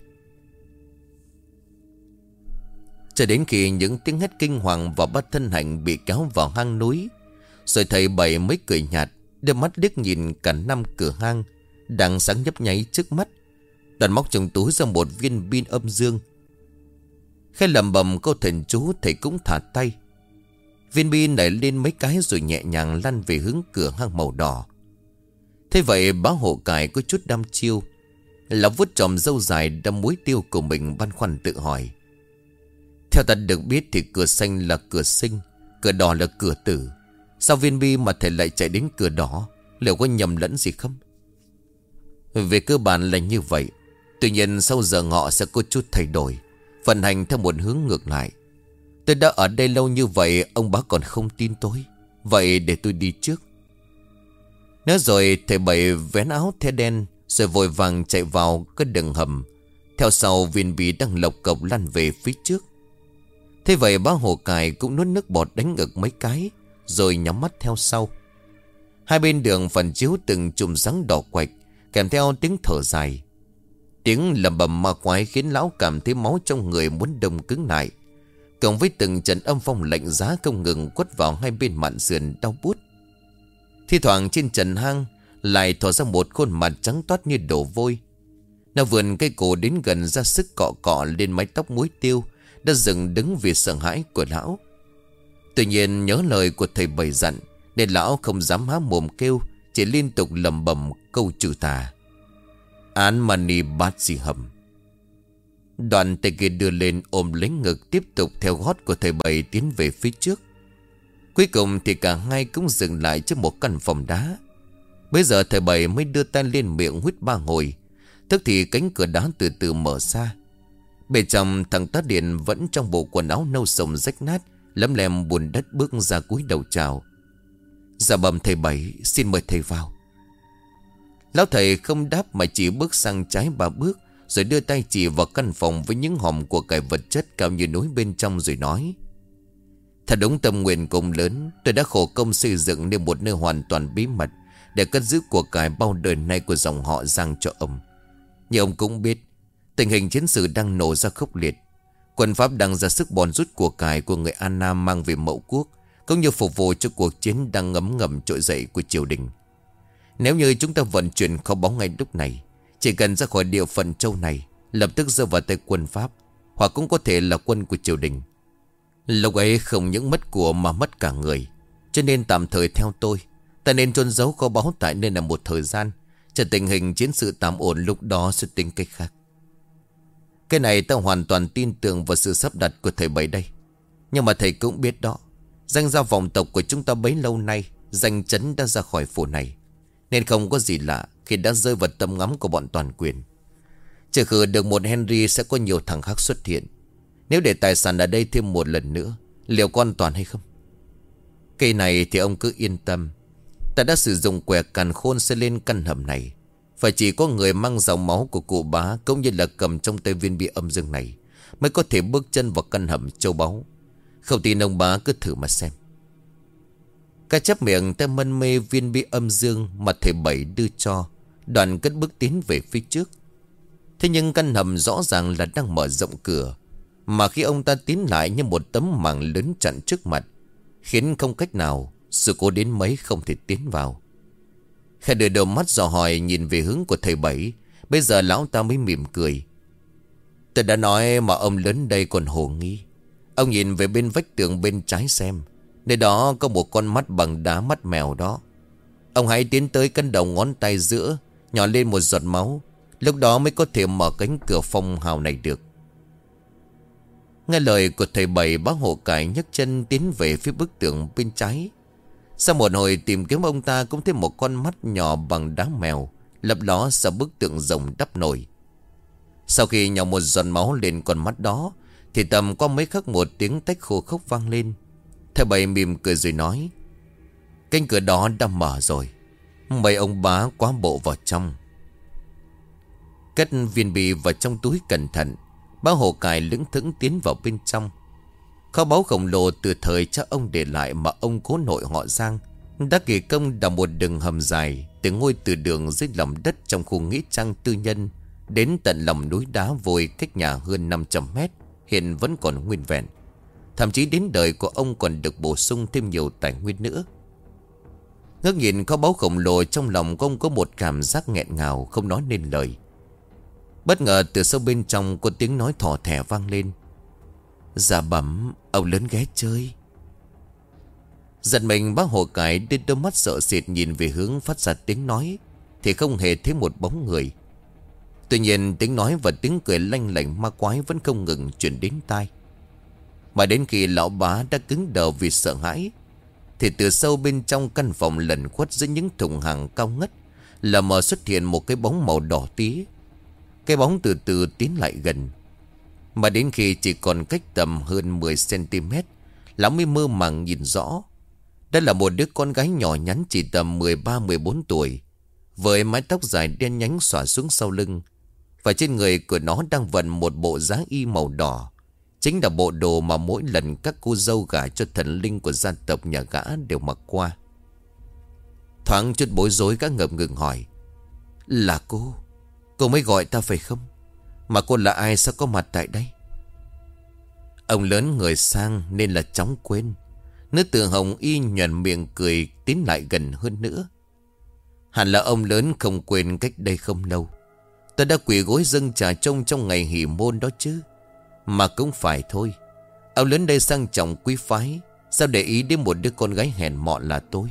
Speaker 1: Cho đến khi những tiếng hét kinh hoàng và bắt thân Hạnh bị kéo vào hang núi, rồi thầy Bảy mới cười nhạt, đưa mắt liếc nhìn cả năm cửa hang đang sáng nhấp nháy trước mắt, đoàn móc trong túi ra một viên pin âm dương. Khi lẩm bẩm câu thần chú, thầy cũng thả tay. Viên pin nảy lên mấy cái rồi nhẹ nhàng lăn về hướng cửa hang màu đỏ. Thế vậy bá Hộ Cải có chút đăm chiêu, lão vuốt chòm râu dài đâm muối tiêu của mình, băn khoăn tự hỏi: "Theo ta được biết thì cửa xanh là cửa sinh, cửa đỏ là cửa tử. Sao viên bi mà thầy lại chạy đến cửa đỏ? Liệu có nhầm lẫn gì không?" Về cơ bản là như vậy. Tuy nhiên sau giờ ngọ sẽ có chút thay đổi, vận hành theo một hướng ngược lại. Tôi đã ở đây lâu như vậy, ông bá còn không tin tôi. Vậy để tôi đi trước. Nói rồi thầy Bảy vén áo thêu đen rồi vội vàng chạy vào cái đường hầm. Theo sau viên bi đang lộc cộc lăn về phía trước. Thế vậy bá Hồ Cải cũng nuốt nước bọt đánh ngực mấy cái rồi nhắm mắt theo sau. Hai bên đường phản chiếu từng chùm sáng đỏ quạch, kèm theo tiếng thở dài. Tiếng lầm bầm ma quái khiến lão cảm thấy máu trong người muốn đông cứng lại, cộng với từng trận âm phong lạnh giá không ngừng quất vào hai bên mạn sườn đau buốt. Thi thoảng trên trần hang lại thò ra một khuôn mặt trắng toát như đổ vôi. Nó vươn cái cổ đến gần, ra sức cọ cọ lên mái tóc muối tiêu đã dừng đứng vì sợ hãi của lão. Tuy nhiên nhớ lời của thầy Bảy dặn nên lão không dám há mồm kêu, chỉ liên tục lẩm bẩm câu trừ tà: "Án mani bát si hầm." Đoàn tay kia đưa lên ôm lấy ngực, tiếp tục theo gót của thầy Bảy tiến về phía trước. Cuối cùng thì cả hai cũng dừng lại trước một căn phòng đá. Bây giờ thầy Bảy mới đưa tay lên miệng huýt ba hồi, tức thì cánh cửa đá từ từ mở ra. Bên trong thằng tá điện vẫn trong bộ quần áo nâu sồng rách nát, lấm lem bùn đất bước ra cúi đầu chào: "Dạ bẩm thầy Bảy, xin mời thầy vào." Lão thầy không đáp mà chỉ bước sang trái ba bước, rồi đưa tay chỉ vào căn phòng với những hòm của cải vật chất cao như núi bên trong rồi nói: "Thật đúng tâm nguyện công lớn, tôi đã khổ công xây dựng nên một nơi hoàn toàn bí mật để cất giữ của cải bao đời nay của dòng họ Giang cho ông. Như ông cũng biết, tình hình chiến sự đang nổ ra khốc liệt. Quân Pháp đang ra sức bòn rút của cải của người An Nam mang về Mậu Quốc, cũng như phục vụ cho cuộc chiến đang ngấm ngầm trỗi dậy của triều đình. Nếu như chúng ta vận chuyển kho báu ngay lúc này, chỉ cần ra khỏi địa phận châu này, lập tức rơi vào tay quân Pháp, hoặc cũng có thể là quân của triều đình. Lúc ấy không những mất của mà mất cả người. Cho nên tạm thời theo tôi, ta nên chôn giấu kho báu tại nơi là một thời gian, chờ tình hình chiến sự tạm ổn, lúc đó sẽ tính cách khác." Cái này ta hoàn toàn tin tưởng vào sự sắp đặt của thầy Bảy đây. Nhưng mà thầy cũng biết đó, danh gia vọng tộc của chúng ta bấy lâu nay, danh chấn đã ra khỏi phủ này, nên không có gì lạ khi đã rơi vào tầm ngắm của bọn toàn quyền. Trừ khử được một Henry sẽ có nhiều thằng khác xuất hiện. Nếu để tài sản ở đây thêm một lần nữa, liệu có an toàn hay không? Cây này thì ông cứ yên tâm. Ta đã sử dụng quẻ càn khôn xây lên căn hầm này. Phải chỉ có người mang dòng máu của cụ bá, cũng như là cầm trong tay viên bi âm dương này, mới có thể bước chân vào căn hầm châu báu. Không tin ông bá cứ thử mà xem. Cả chép miệng tay mân mê viên bi âm dương mà thầy Bảy đưa cho. Đoàn cất bước tiến về phía trước. Thế nhưng căn hầm rõ ràng là đang mở rộng cửa, mà khi ông ta tiến lại như một tấm màn lớn chặn trước mặt, khiến không cách nào, sự cố đến mấy không thể tiến vào. Khẽ đưa đầu mắt dò hỏi nhìn về hướng của thầy Bảy. Bây giờ lão ta mới mỉm cười. Tôi đã nói mà ông lớn đây còn hồ nghi. Ông nhìn về bên vách tường bên trái xem. Nơi đó có một con mắt bằng đá, mắt mèo đó. Ông hãy tiến tới căn đầu ngón tay giữa, nhỏ lên một giọt máu. Lúc đó mới có thể mở cánh cửa phong hào này được. Nghe lời của thầy Bảy, bác Hồ Cải nhấc chân tiến về phía bức tường bên trái. Sau một hồi tìm kiếm, ông ta cũng thấy một con mắt nhỏ bằng đá mèo lấp ló sau bức tượng rồng đắp nổi. Sau khi nhỏ một giọt máu lên con mắt đó, thì tầm qua mấy khắc một tiếng tách khô khốc vang lên. Thầy Bảy mỉm cười rồi nói: cánh cửa đó đã mở rồi, mời ông bá quá bộ vào trong. Cất viên bi vào trong túi cẩn thận, bác Hồ Cải lững thững tiến vào bên trong. Kho báu khổng lồ từ thời cha ông để lại mà ông cố nội họ Giang đã kỳ công đào một đường hầm dài từ ngôi từ đường dưới lòng đất trong khu nghĩa trang tư nhân đến tận lòng núi đá vôi cách nhà hơn năm trăm mét, hiện vẫn còn nguyên vẹn. Thậm chí đến đời của ông còn được bổ sung thêm nhiều tài nguyên nữa. Ngước nhìn kho báu khổng lồ, trong lòng của ông có một cảm giác nghẹn ngào không nói nên lời. Bất ngờ từ sâu bên trong có tiếng nói thỏ thẻ vang lên: dạ bẩm, ông lớn ghé chơi. Giật mình, bác Hồ Cải đưa đôi mắt sợ sệt nhìn về hướng phát ra tiếng nói, thì không hề thấy một bóng người. Tuy nhiên tiếng nói và tiếng cười lanh lảnh ma quái vẫn không ngừng truyền đến tai. Mà đến khi lão bá đã cứng đờ vì sợ hãi, thì từ sâu bên trong căn phòng lẩn khuất giữa những thùng hàng cao ngất là mờ xuất hiện một cái bóng màu đỏ tía. Cái bóng từ từ tiến lại gần, mà đến khi chỉ còn cách tầm hơn mười xăng-ti-mét, lão mới mơ màng nhìn rõ. Đó là một đứa con gái nhỏ nhắn chỉ tầm mười ba mười bốn tuổi, với mái tóc dài đen nhánh xõa xuống sau lưng. Và trên người của nó đang vận một bộ giá y màu đỏ, chính là bộ đồ mà mỗi lần các cô dâu gả cho thần linh của gia tộc nhà gã đều mặc qua. Thoáng chút bối rối, gã ngập ngừng hỏi: là cô? Cô mới gọi ta phải không? Mà cô là ai, sao có mặt tại đây? Ông lớn người sang nên là chóng quên. Nữ tử hồng y nhoẻn miệng cười tiến lại gần hơn nữa. Hẳn là ông lớn không quên cách đây không lâu ta đã quỳ gối dâng trà trông trong ngày hỷ môn đó chứ. Mà cũng phải thôi, ông lớn đây sang trọng quý phái, sao để ý đến một đứa con gái hèn mọn là tôi?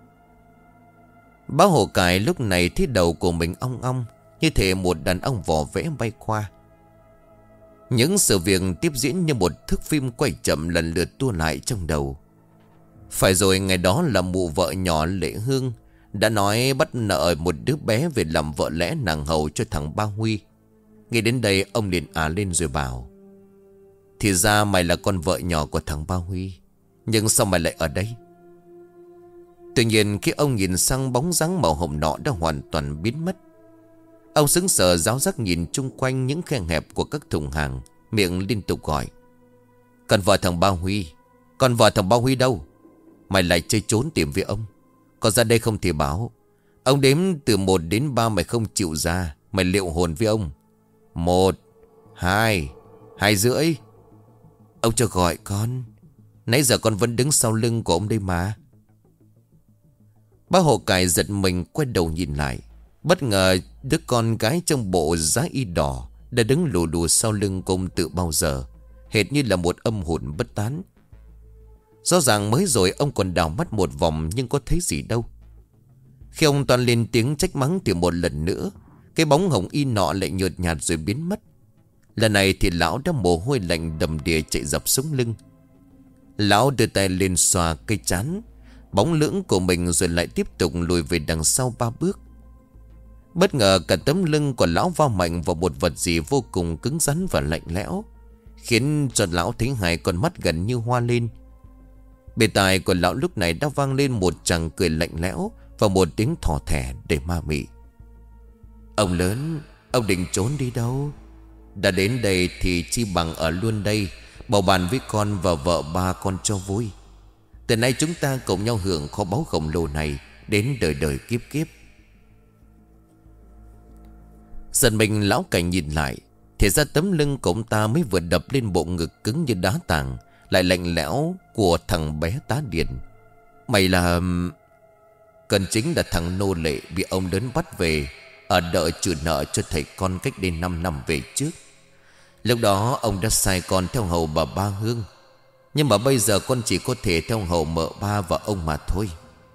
Speaker 1: Bác Hồ Cải lúc này thấy đầu của mình ong ong, như thể một đàn ong vỏ vẽ bay qua. Những sự việc tiếp diễn như một thước phim quay chậm lần lượt tua lại trong đầu. Phải rồi, ngày đó là mụ vợ nhỏ Lệ Hương đã nói bắt nợ một đứa bé về làm vợ lẽ nàng hầu cho thằng Ba Huy. Nghe đến đây ông liền à lên rồi bảo: thì ra mày là con vợ nhỏ của thằng Ba Huy, nhưng sao mày lại ở đây? Tuy nhiên khi ông nhìn sang bóng dáng màu hồng nọ đã hoàn toàn biến mất, ông sững sờ ráo rắc nhìn chung quanh những khe hẹp của các thùng hàng, miệng liên tục gọi: con vợ thằng Ba Huy, con vợ thằng Ba Huy đâu? Mày lại chơi trốn tìm với ông. Còn ra đây không thì báo. Ông đếm từ một đến ba mày không chịu ra, mày liệu hồn với ông. Một, hai, hai rưỡi. Ông cho gọi con. Nãy giờ con vẫn đứng sau lưng của ông đây mà. Bác Hồ Cải giật mình quay đầu nhìn lại. Bất ngờ đứa con gái trong bộ giá y đỏ đã đứng lù lù sau lưng của ông từ bao giờ, hệt như là một âm hồn bất tán. Rõ ràng mới rồi ông còn đảo mắt một vòng nhưng có thấy gì đâu. Khi ông toàn lên tiếng trách mắng thì một lần nữa cái bóng hồng y nọ lại nhợt nhạt rồi biến mất. Lần này thì lão đã mồ hôi lạnh đầm đìa chạy dọc sống lưng. Lão đưa tay lên xoa cây trán bóng lưỡng của mình, rồi lại tiếp tục lùi về đằng sau ba bước. Bất ngờ cả tấm lưng của lão va mạnh vào một vật gì vô cùng cứng rắn và lạnh lẽo, khiến cho lão thấy hai con mắt gần như hoa lên. Bề tai của lão lúc này đã vang lên một tràng cười lạnh lẽo và một tiếng thỏ thẻ để ma mị. Ông lớn, ông định trốn đi đâu? Đã đến đây thì chi bằng ở luôn đây, bầu bàn với con và vợ ba con cho vui. Từ nay chúng ta cùng nhau hưởng kho báu khổng lồ này đến đời đời kiếp kiếp. Dần mình lão Cảnh nhìn lại, thì ra tấm lưng của ông ta mới vừa đập lên bộ ngực cứng như đá tảng lại lạnh lẽo của thằng bé tá điền. Mày là... Cần chính là thằng nô lệ bị ông lớn bắt về ở đợi trừ nợ cho thầy con cách đây năm năm về trước. Lúc đó ông đã sai con theo hầu bà Ba Hương, nhưng mà bây giờ con chỉ có thể theo hầu mợ ba và ông mà thôi.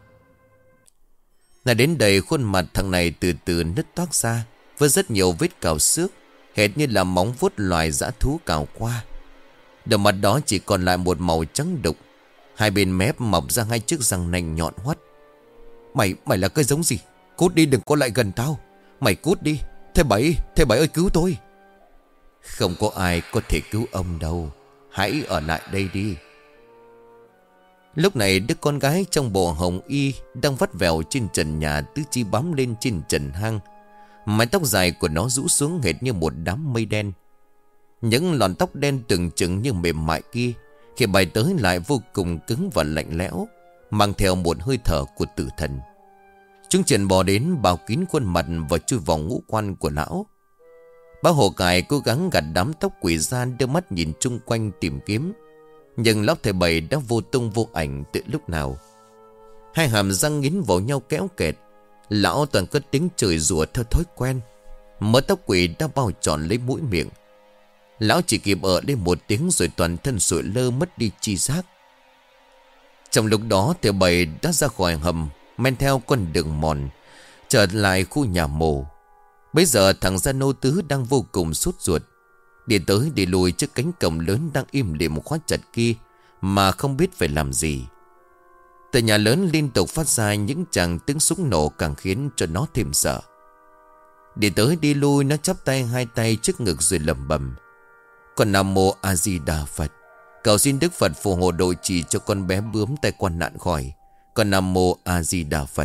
Speaker 1: Là đến đây khuôn mặt thằng này từ từ nứt toác ra với rất nhiều vết cào xước, hệt như là móng vuốt loài dã thú cào qua. Đầu mặt đó chỉ còn lại một màu trắng đục, hai bên mép mọc ra hai chiếc răng nanh nhọn hoắt. Mày, mày là cái giống gì? Cút đi, đừng có lại gần tao. Mày cút đi. Thầy Bảy, thầy Bảy ơi cứu tôi. Không có ai có thể cứu ông đâu. Hãy ở lại đây đi. Lúc này đứa con gái trong bộ hồng y đang vắt vẻo trên trần nhà, tứ chi bám lên trên trần hang. Mái tóc dài của nó rũ xuống hệt như một đám mây đen. Những lọn tóc đen từng chừng như mềm mại kia khi bay tới lại vô cùng cứng và lạnh lẽo, mang theo một hơi thở của tử thần. Chúng chuyển bò đến bao kín khuôn mặt và chui vào ngũ quan của lão. Bác Hồ Cải cố gắng gạt đám tóc quỷ ra, đưa mắt nhìn chung quanh tìm kiếm, nhưng lão thầy Bảy đã vô tung vô ảnh từ lúc nào. Hai hàm răng nghiến vào nhau kéo kẹt, lão toàn cất tiếng chửi rủa theo thói quen. Mớ tóc quỷ đã bao trọn lấy mũi miệng. Lão chỉ kịp ở đây một tiếng rồi toàn thân sụi lơ mất đi chi giác. Trong lúc đó thầy Bảy đã ra khỏi hầm, men theo con đường mòn trở lại khu nhà mồ. Bây giờ thằng Gia Nô Tứ đang vô cùng sốt ruột, đi tới đi lùi trước cánh cổng lớn đang im lìm khóa chặt kia mà không biết phải làm gì. Từ nhà lớn liên tục phát ra những tràng tiếng súng nổ càng khiến cho nó thêm sợ. Đi tới đi lui nó chắp tay hai tay trước ngực rồi lẩm bẩm: Con Nam Mô A Di Đà Phật, cầu xin Đức Phật phù hộ độ trì cho con bé bướm tai quan nạn khỏi. Con Nam Mô A Di Đà Phật.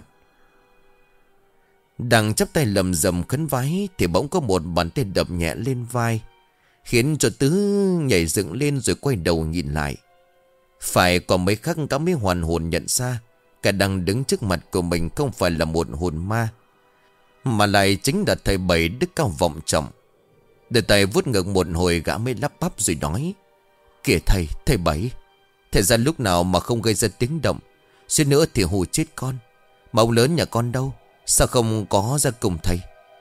Speaker 1: Đang chắp tay lầm rầm khấn vái thì bỗng có một bàn tay đập nhẹ lên vai, khiến cho Tứ nhảy dựng lên rồi quay đầu nhìn lại. Phải còn mấy khắc cả mới hoàn hồn nhận ra cả đang đứng trước mặt của mình không phải là một hồn ma, mà lại chính là thầy Bảy đức cao vọng trọng. Để tay vuốt ngực một hồi gã mới lắp bắp rồi nói: Kìa thầy, thầy Bảy, thầy ra lúc nào mà không gây ra tiếng động, suýt nữa thì hù chết con. Mà ông lớn nhà con đâu, sao không có ra cùng thầy?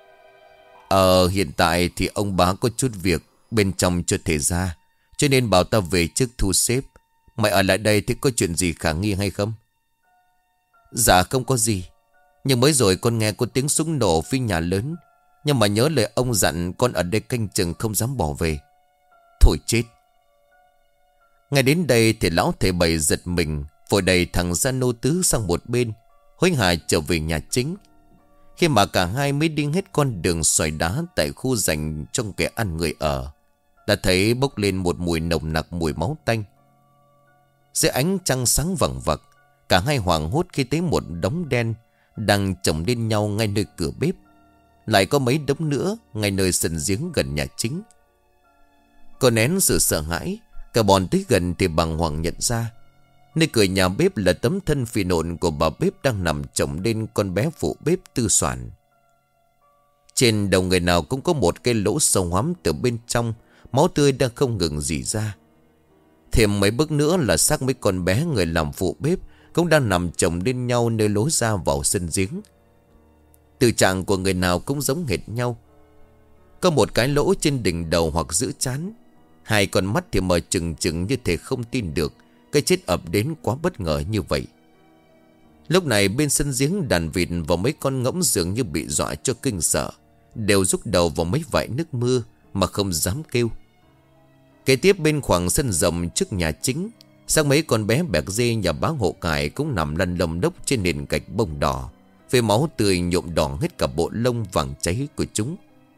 Speaker 1: Ờ hiện tại thì ông bá có chút việc bên trong chưa thể ra, cho nên bảo tao về trước thu xếp. Mày ở lại đây thì có chuyện gì khả nghi hay không? Dạ không có gì, nhưng mới rồi con nghe có tiếng súng nổ phía nhà lớn, nhưng mà nhớ lời ông dặn con ở đây canh chừng không dám bỏ về. Thôi chết. Ngay đến đây thì lão thầy Bảy giật mình, vội đẩy thằng Gia Nô Tứ sang một bên, hối hả trở về nhà chính. Khi mà cả hai mới đi hết con đường xoài đá tại khu dành trong kẻ ăn người ở, đã thấy bốc lên một mùi nồng nặc mùi máu tanh. Dưới ánh trăng sáng vằng vặc, cả hai hoảng hốt khi thấy một đống đen đang chồng lên nhau ngay nơi cửa bếp. Lại có mấy đống nữa ngay nơi sân giếng gần nhà chính. Cô nén sự sợ hãi, cả bọn tới gần thì bàng hoàng nhận ra nơi cửa nhà bếp là tấm thân phì nộn của bà bếp đang nằm chồng lên con bé phụ bếp Tư Soản. Trên đầu người nào cũng có một cái lỗ sâu hoắm từ bên trong, máu tươi đang không ngừng rỉ ra. Thêm mấy bước nữa là xác mấy con bé người làm phụ bếp cũng đang nằm chồng lên nhau nơi lối ra vào sân giếng. Tình trạng của người nào cũng giống hệt nhau. Có một cái lỗ trên đỉnh đầu hoặc giữa trán, hai con mắt thì mở trừng trừng như thể không tin được cái chết ập đến quá bất ngờ như vậy. Lúc này bên sân giếng đàn vịt và mấy con ngỗng dường như bị dọa cho kinh sợ, đều rúc đầu vào mấy vại nước mưa mà không dám kêu. Kế tiếp bên khoảng sân rộng trước nhà chính, xác mấy con bé bẹc dê nhà bá Hộ Cải cũng nằm lăn lông đốc trên nền gạch bông đỏ, với máu tươi nhuộm đỏ hết cả bộ lông vàng cháy của chúng.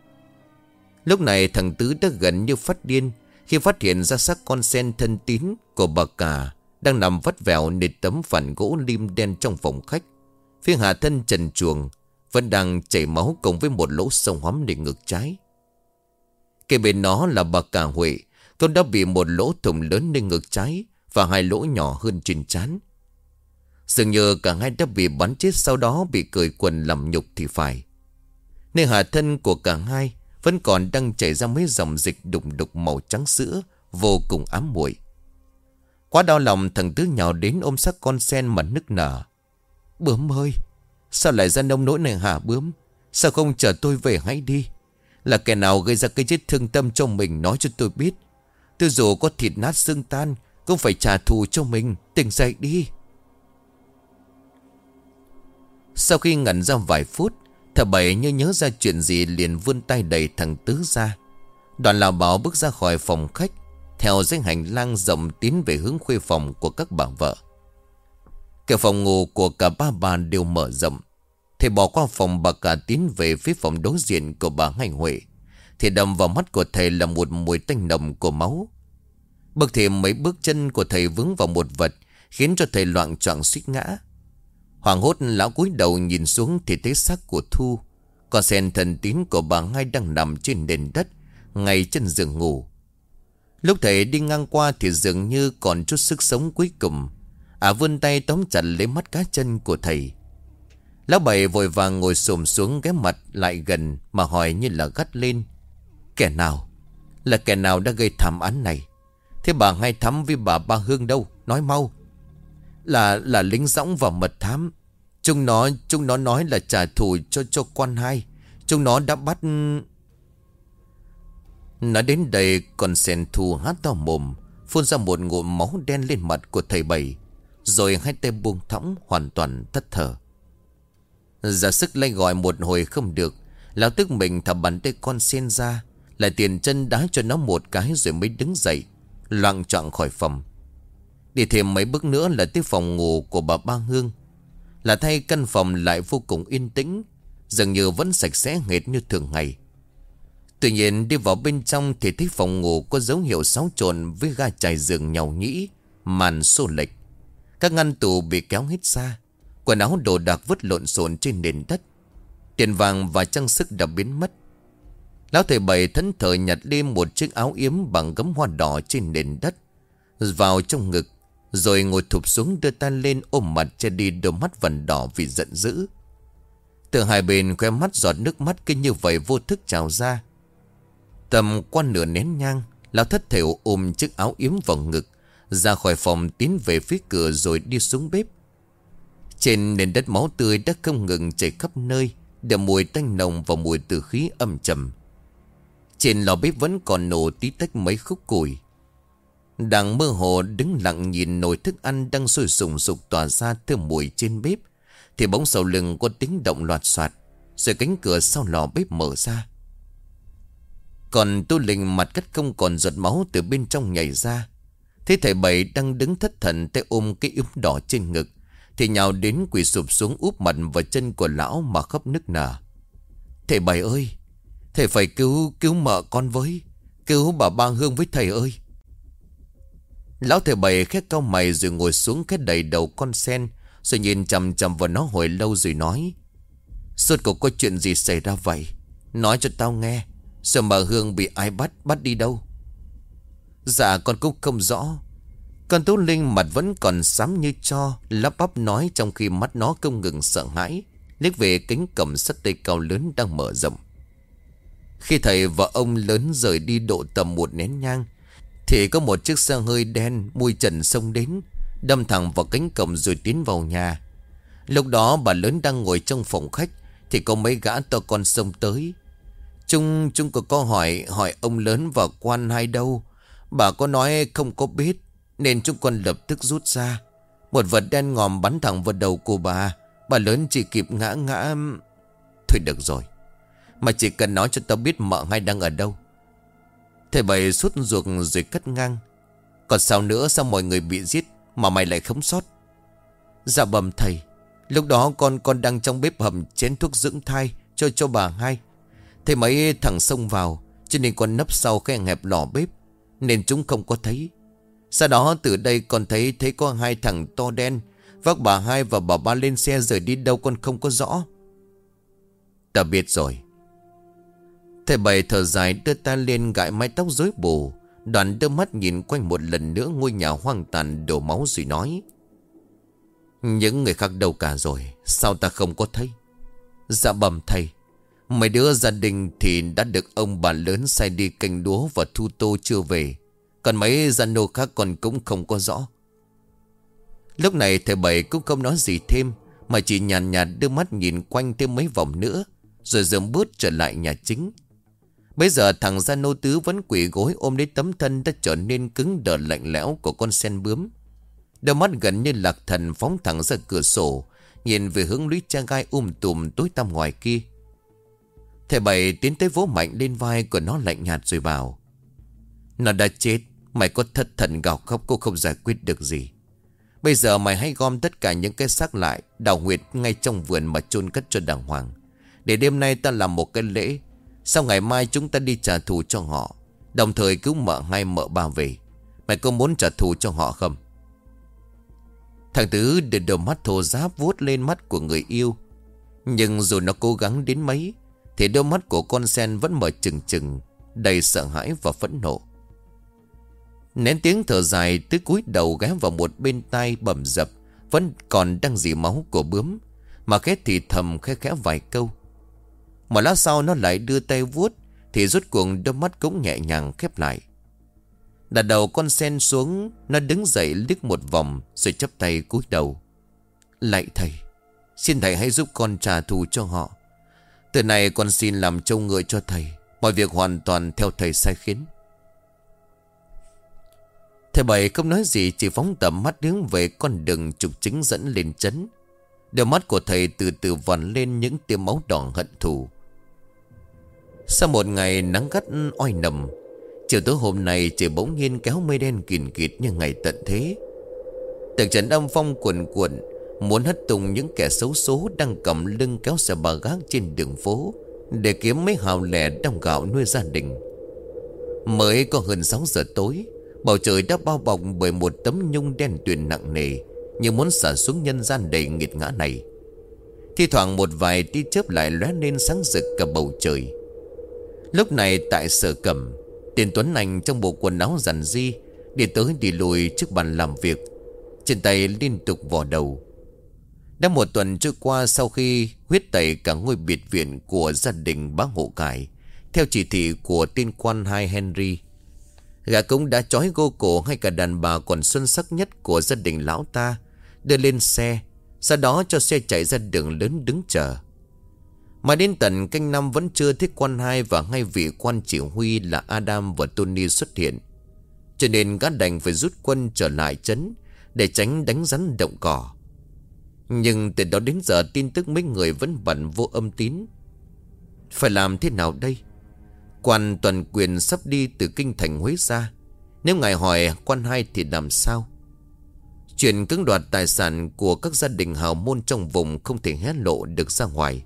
Speaker 1: Lúc này thằng Tứ đã gần như phát điên khi phát hiện ra xác con sen thân tín của bà cả đang nằm vắt vẻo nền tấm phản gỗ lim đen trong phòng khách. Phía hạ thân trần truồng vẫn đang chảy máu cùng với một lỗ sâu hoắm lên ngực trái. Kế bên nó là bà cả Huệ, con đã bị một lỗ thủng lớn lên ngực trái và hai lỗ nhỏ hơn trên trán. Dường như cả hai đã bị bắn chết, sau đó bị cười quần làm nhục thì phải. Nơi hạ thân của cả hai vẫn còn đang chảy ra mấy dòng dịch đục đục màu trắng sữa, vô cùng ám muội. Quá đau lòng, thằng Tứ nhào đến ôm xác con sen mà nức nở. Bướm ơi, sao lại ra nông nỗi này hả Bướm? Sao không chờ tôi về hãy đi? Là kẻ nào gây ra cái chết thương tâm cho mình, nói cho tôi biết. Tôi dù có thịt nát xương tan cũng phải trả thù cho mình. Tỉnh dậy đi. Sau khi ngẩn ra vài phút, thợ Bảy như nhớ ra chuyện gì liền vươn tay đẩy thằng Tứ ra. Đoàn Lào Bảo bước ra khỏi phòng khách, theo dãy hành lang rộng tiến về hướng khuê phòng của các bà vợ. Cửa phòng ngủ của cả ba bà đều mở rộng. Thầy bỏ qua phòng bà cả tiến về phía phòng đối diện của bà Hành Huệ. Thì đâm vào mắt của thầy là một mùi tanh nồng của máu. Bước thêm mấy bước chân của thầy vướng vào một vật, khiến cho thầy loạng choạng suýt ngã. Hoảng hốt lão cúi đầu nhìn xuống thì thấy xác của Thu, con sen thần tín của bà Hai, đang nằm trên nền đất ngay chân giường ngủ. Lúc thầy đi ngang qua thì dường như còn chút sức sống cuối cùng. À vươn tay tóm chặt lấy mắt cá chân của thầy. Lão Bảy vội vàng ngồi xổm xuống, ghé mặt lại gần mà hỏi như là gắt lên. Kẻ nào? Là kẻ nào đã gây thảm án này? Thế bà Hai Thắm với bà Ba Hương đâu? Nói mau. Là là lính dõng và mật thám. Chúng nó Chúng nó nói là trả thù cho cho quan Hai. Chúng nó đã bắt... Nói đến đây con sen Thu há to mồm, phun ra một ngụm máu đen lên mặt của thầy Bảy, rồi hai tay buông thõng hoàn toàn thất thở. Ra sức lay gọi một hồi không được, lão tức mình thả bắn tay con sen ra, lại tiền chân đá cho nó một cái rồi mới đứng dậy, loạng choạng khỏi phòng. Đi thêm mấy bước nữa là tới phòng ngủ của bà Ba Hương. Là thay căn phòng lại vô cùng yên tĩnh, dường như vẫn sạch sẽ hệt như thường ngày. Tuy nhiên đi vào bên trong thì thấy phòng ngủ có dấu hiệu xáo trộn, với ga trải giường nhàu nhĩ, màn xô lệch. Các ngăn tủ bị kéo hết ra, quần áo đồ đạc vứt lộn xộn trên nền đất. Tiền vàng và trang sức đã biến mất. Lão thầy Bảy thẫn thờ nhặt lên một chiếc áo yếm bằng gấm hoa đỏ trên nền đất, vào trong ngực, rồi ngồi thụp xuống đưa tay lên ôm mặt che đi đôi mắt vằn đỏ vì giận dữ. Từ hai bên khóe mắt giọt nước mắt cứ như vậy vô thức trào ra. Tầm qua nửa nén nhang, lão thất thểu ôm chiếc áo yếm vào ngực, ra khỏi phòng tiến về phía cửa rồi đi xuống bếp. Trên nền đất máu tươi đã không ngừng chảy khắp nơi, đậm mùi tanh nồng và mùi tử khí âm trầm. Trên lò bếp vẫn còn nổ tí tách mấy khúc củi. Đang mơ hồ đứng lặng nhìn nồi thức ăn đang sôi sùng sục tỏa ra thơm mùi trên bếp, thì bỗng sau lưng có tiếng động loạt soạt, rồi cánh cửa sau lò bếp mở ra. Còn Tu Linh mặt cắt không còn giọt máu từ bên trong nhảy ra. Thế thầy Bảy đang đứng thất thần, tay ôm cái yếm đỏ trên ngực, thì nhào đến quỳ sụp xuống úp mặt vào chân của lão mà khóc nức nở. Thầy Bảy ơi, thầy phải cứu cứu mợ con với, cứu bà Ba Hương với thầy ơi. Lão thầy Bảy khét cau mày rồi ngồi xuống khét đầy đầu con sen, rồi nhìn chằm chằm vào nó hồi lâu rồi nói. Suốt cuộc có chuyện gì xảy ra vậy? Nói cho tao nghe. Sợ bà Hương bị ai bắt, bắt đi đâu? Dạ con cũng không rõ. Con Tú Linh mặt vẫn còn xám như tro, lắp bắp nói trong khi mắt nó không ngừng sợ hãi, liếc về cánh cổng sắt tây cao lớn đang mở rộng. Khi thầy và ông lớn rời đi độ tầm một nén nhang, thì có một chiếc xe hơi đen mùi trần xông đến, đâm thẳng vào cánh cổng rồi tiến vào nhà. Lúc đó bà lớn đang ngồi trong phòng khách, thì có mấy gã to con xông tới. Chúng chúng có câu hỏi hỏi ông lớn và quan Hai đâu. Bà có nói không có biết, nên chúng con lập tức rút ra. Một vật đen ngòm bắn thẳng vào đầu của bà. Bà lớn chỉ kịp ngã ngã. Thôi được rồi, mà chỉ cần nói cho tao biết mợ Hai đang ở đâu. Thầy Bảy sốt ruột rồi cắt ngang. Còn sao nữa, sao mọi người bị giết mà mày lại không sót? Dạ bẩm thầy, lúc đó con con đang trong bếp hầm chén thuốc dưỡng thai cho cho bà Hai. Thế mấy thằng xông vào, cho nên con nấp sau cái hẹp lò bếp, nên chúng không có thấy. Sau đó từ đây con thấy thấy có hai thằng to đen vác bà Hai và bà Ba lên xe rời đi đâu con không có rõ. Ta biết rồi. Thầy Bảy thở dài đưa tay lên gãi mái tóc rối bù, đoàn đưa mắt nhìn quanh một lần nữa ngôi nhà hoang tàn đổ máu rồi nói. Những người khác đâu cả rồi, sao ta không có thấy? Dạ bẩm thầy, mấy đứa gia đình thì đã được ông bà lớn sai đi canh đúa và thu tô chưa về. Còn mấy gia nô khác còn cũng không có rõ. Lúc này thầy Bảy cũng không nói gì thêm, mà chỉ nhàn nhạt, nhạt đưa mắt nhìn quanh thêm mấy vòng nữa, rồi dừng bước trở lại nhà chính. Bây giờ thằng gia nô tứ vẫn quỳ gối ôm lấy tấm thân đã trở nên cứng đờ lạnh lẽo của con sen bướm. Đôi mắt gần như lạc thần phóng thẳng ra cửa sổ, nhìn về hướng lũy cha gai um tùm tối tăm ngoài kia. Thầy Bảy tiến tới vỗ mạnh lên vai của nó lạnh nhạt rồi bảo: Nó đã chết, mày có thất thần gào khóc cũng không giải quyết được gì. Bây giờ mày hãy gom tất cả những cái xác lại, đào huyệt ngay trong vườn mà chôn cất cho đàng hoàng, để đêm nay ta làm một cái lễ. Sau ngày mai chúng ta đi trả thù cho họ, đồng thời cứu mợ hai mợ ba về. Mày có muốn trả thù cho họ không? Thằng Tứ đưa đôi mắt thô ráp vuốt lên mắt của người yêu. Nhưng dù nó cố gắng đến mấy thì đôi mắt của con sen vẫn mở trừng trừng, đầy sợ hãi và phẫn nộ. Nén tiếng thở dài, Tứ cúi đầu ghé vào một bên tai bầm dập vẫn còn đang dì máu của bướm, mà khét thì thầm khẽ khẽ vài câu. Một lát sau nó lại đưa tay vuốt, thì rốt cuộc đôi mắt cũng nhẹ nhàng khép lại. Đặt đầu con sen xuống, nó đứng dậy liếc một vòng rồi chắp tay cúi đầu: Lạy thầy, xin thầy hãy giúp con trả thù cho họ. Từ này con xin làm trâu ngựa cho thầy, mọi việc hoàn toàn theo thầy sai khiến. Thầy Bảy không nói gì, chỉ phóng tầm mắt hướng về con đường trục chính dẫn lên trấn. Đôi mắt của thầy từ từ vằn lên những tia máu đỏ hận thù. Sau một ngày nắng gắt oi nồng, chiều tối hôm nay trời bỗng nhiên kéo mây đen kìn kịt như ngày tận thế. Từng trận âm phong cuồn cuộn muốn hất tung những kẻ xấu số đang cầm lưng kéo xe ba gác trên đường phố để kiếm mấy hào lẻ đong gạo nuôi gia đình. Mới có hơn sáu giờ tối, bầu trời đã bao bọc bởi một tấm nhung đen tuyền nặng nề, như muốn xả xuống nhân gian đầy nghiệt ngã này. Thi thoảng một vài tia chớp lại lóe lên sáng rực cả bầu trời. Lúc này tại Sở Cẩm, Tiền Tuấn Anh trong bộ quần áo rằn ri đi tới đi lùi trước bàn làm việc, trên tay liên tục vò đầu. Đã một tuần trôi qua sau khi huyết tẩy cả ngôi biệt viện của gia đình bá Hộ Cải theo chỉ thị của tiên quan hai Henry, gã cũng đã trói gô cổ hay cả đàn bà còn xuân sắc nhất của gia đình lão ta, đưa lên xe, sau đó cho xe chạy ra đường lớn đứng chờ. Mà đến tận canh năm vẫn chưa thấy quan hai và hai vị quan chỉ huy là Adam và Tony xuất hiện, cho nên gã đành phải rút quân trở lại trấn để tránh đánh rắn động cỏ. Nhưng từ đó đến giờ tin tức mấy người vẫn bận vô âm tín. Phải làm thế nào đây? Quan toàn quyền sắp đi từ kinh thành Huế ra, nếu ngài hỏi quan hai thì làm sao? Chuyện cưỡng đoạt tài sản của các gia đình hào môn trong vùng không thể hé lộ được ra ngoài.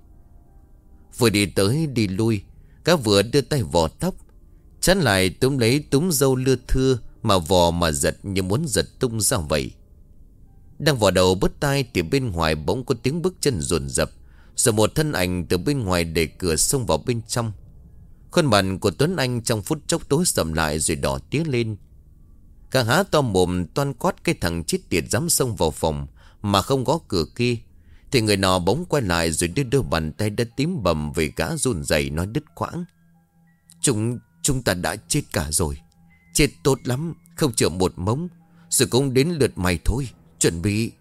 Speaker 1: Vừa đi tới đi lui, các vừa đưa tay vò tóc, chán lại túm lấy túm râu lưa thưa mà vò mà giật như muốn giật tung ra vậy. Đang vò đầu bứt tai thì bên ngoài bỗng có tiếng bước chân dồn dập, rồi một thân ảnh từ bên ngoài đẩy cửa xông vào bên trong. Khuôn mặt của Tuấn Anh trong phút chốc tối sầm lại rồi đỏ tía lên. Cả há to mồm toan quát cái thằng chết tiệt dám xông vào phòng mà không có cửa kia, thì người nọ bỗng quay lại rồi đưa đôi bàn tay đã tím bầm về gã run rẩy nói đứt quãng: Chúng, chúng ta đã chết cả rồi. Chết tốt lắm, không chữa một mống, rồi cũng đến lượt mày thôi, chuẩn bị.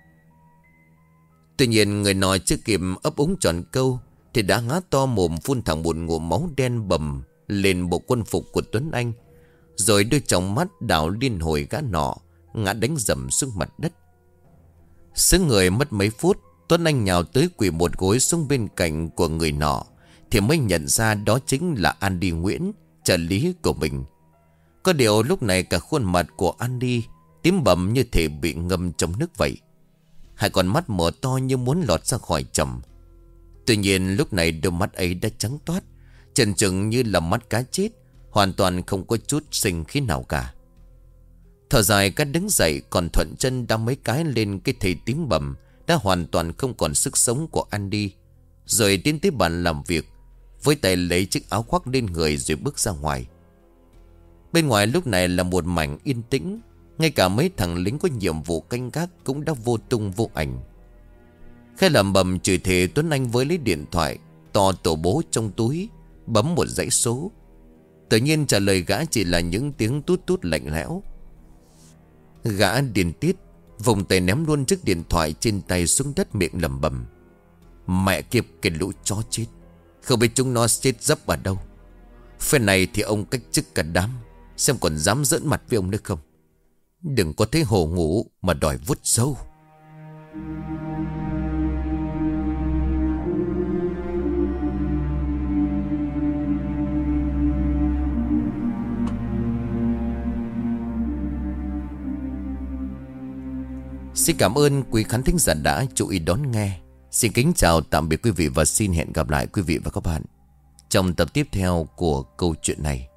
Speaker 1: Tuy nhiên người nọ chưa kịp ấp úng tròn câu thì đã ngã to mồm phun thẳng một ngụm máu đen bầm lên bộ quân phục của Tuấn Anh, rồi đôi tròng mắt đảo liên hồi gã nọ ngã đánh dầm xuống mặt đất. Sững người mất mấy phút, Tuấn Anh nhào tới quỳ một gối xuống bên cạnh của người nọ thì mới nhận ra đó chính là Andy Nguyễn, trợ lý của mình. Có điều lúc này cả khuôn mặt của Andy tím bầm như thể bị ngâm trong nước vậy, hai con mắt mở to như muốn lọt ra khỏi tròng. Tuy nhiên lúc này đôi mắt ấy đã trắng toát, chần chừng như là mắt cá chết, hoàn toàn không có chút sinh khí nào cả. Thở dài cắt đứng dậy, còn thuận chân đá mấy cái lên cái thầy tím bầm đã hoàn toàn không còn sức sống của Andy, rồi tiến tới bàn làm việc, với tay lấy chiếc áo khoác lên người rồi bước ra ngoài. Bên ngoài lúc này là một mảnh yên tĩnh, Ngay cả mấy thằng lính có nhiệm vụ canh gác cũng đã vô tung vô ảnh. Khẽ lẩm bẩm chửi thề, Tuấn Anh với lấy điện thoại to tổ bố trong túi, bấm một dãy số. Tự nhiên trả lời gã chỉ là những tiếng tút tút lạnh lẽo. Gã điên tiết, vùng tay ném luôn chiếc điện thoại trên tay xuống đất, miệng lẩm bẩm: mẹ kiếp cái lũ chó chết, không biết chúng nó chết dấp ở đâu. Phen này thì ông cách chức cả đám, xem còn dám giỡn mặt với ông nữa không. Đừng có thấy hồ ngủ mà đòi vút sâu. Xin cảm ơn quý khán thính giả đã chú ý đón nghe. Xin kính chào tạm biệt quý vị và xin hẹn gặp lại quý vị và các bạn trong tập tiếp theo của câu chuyện này.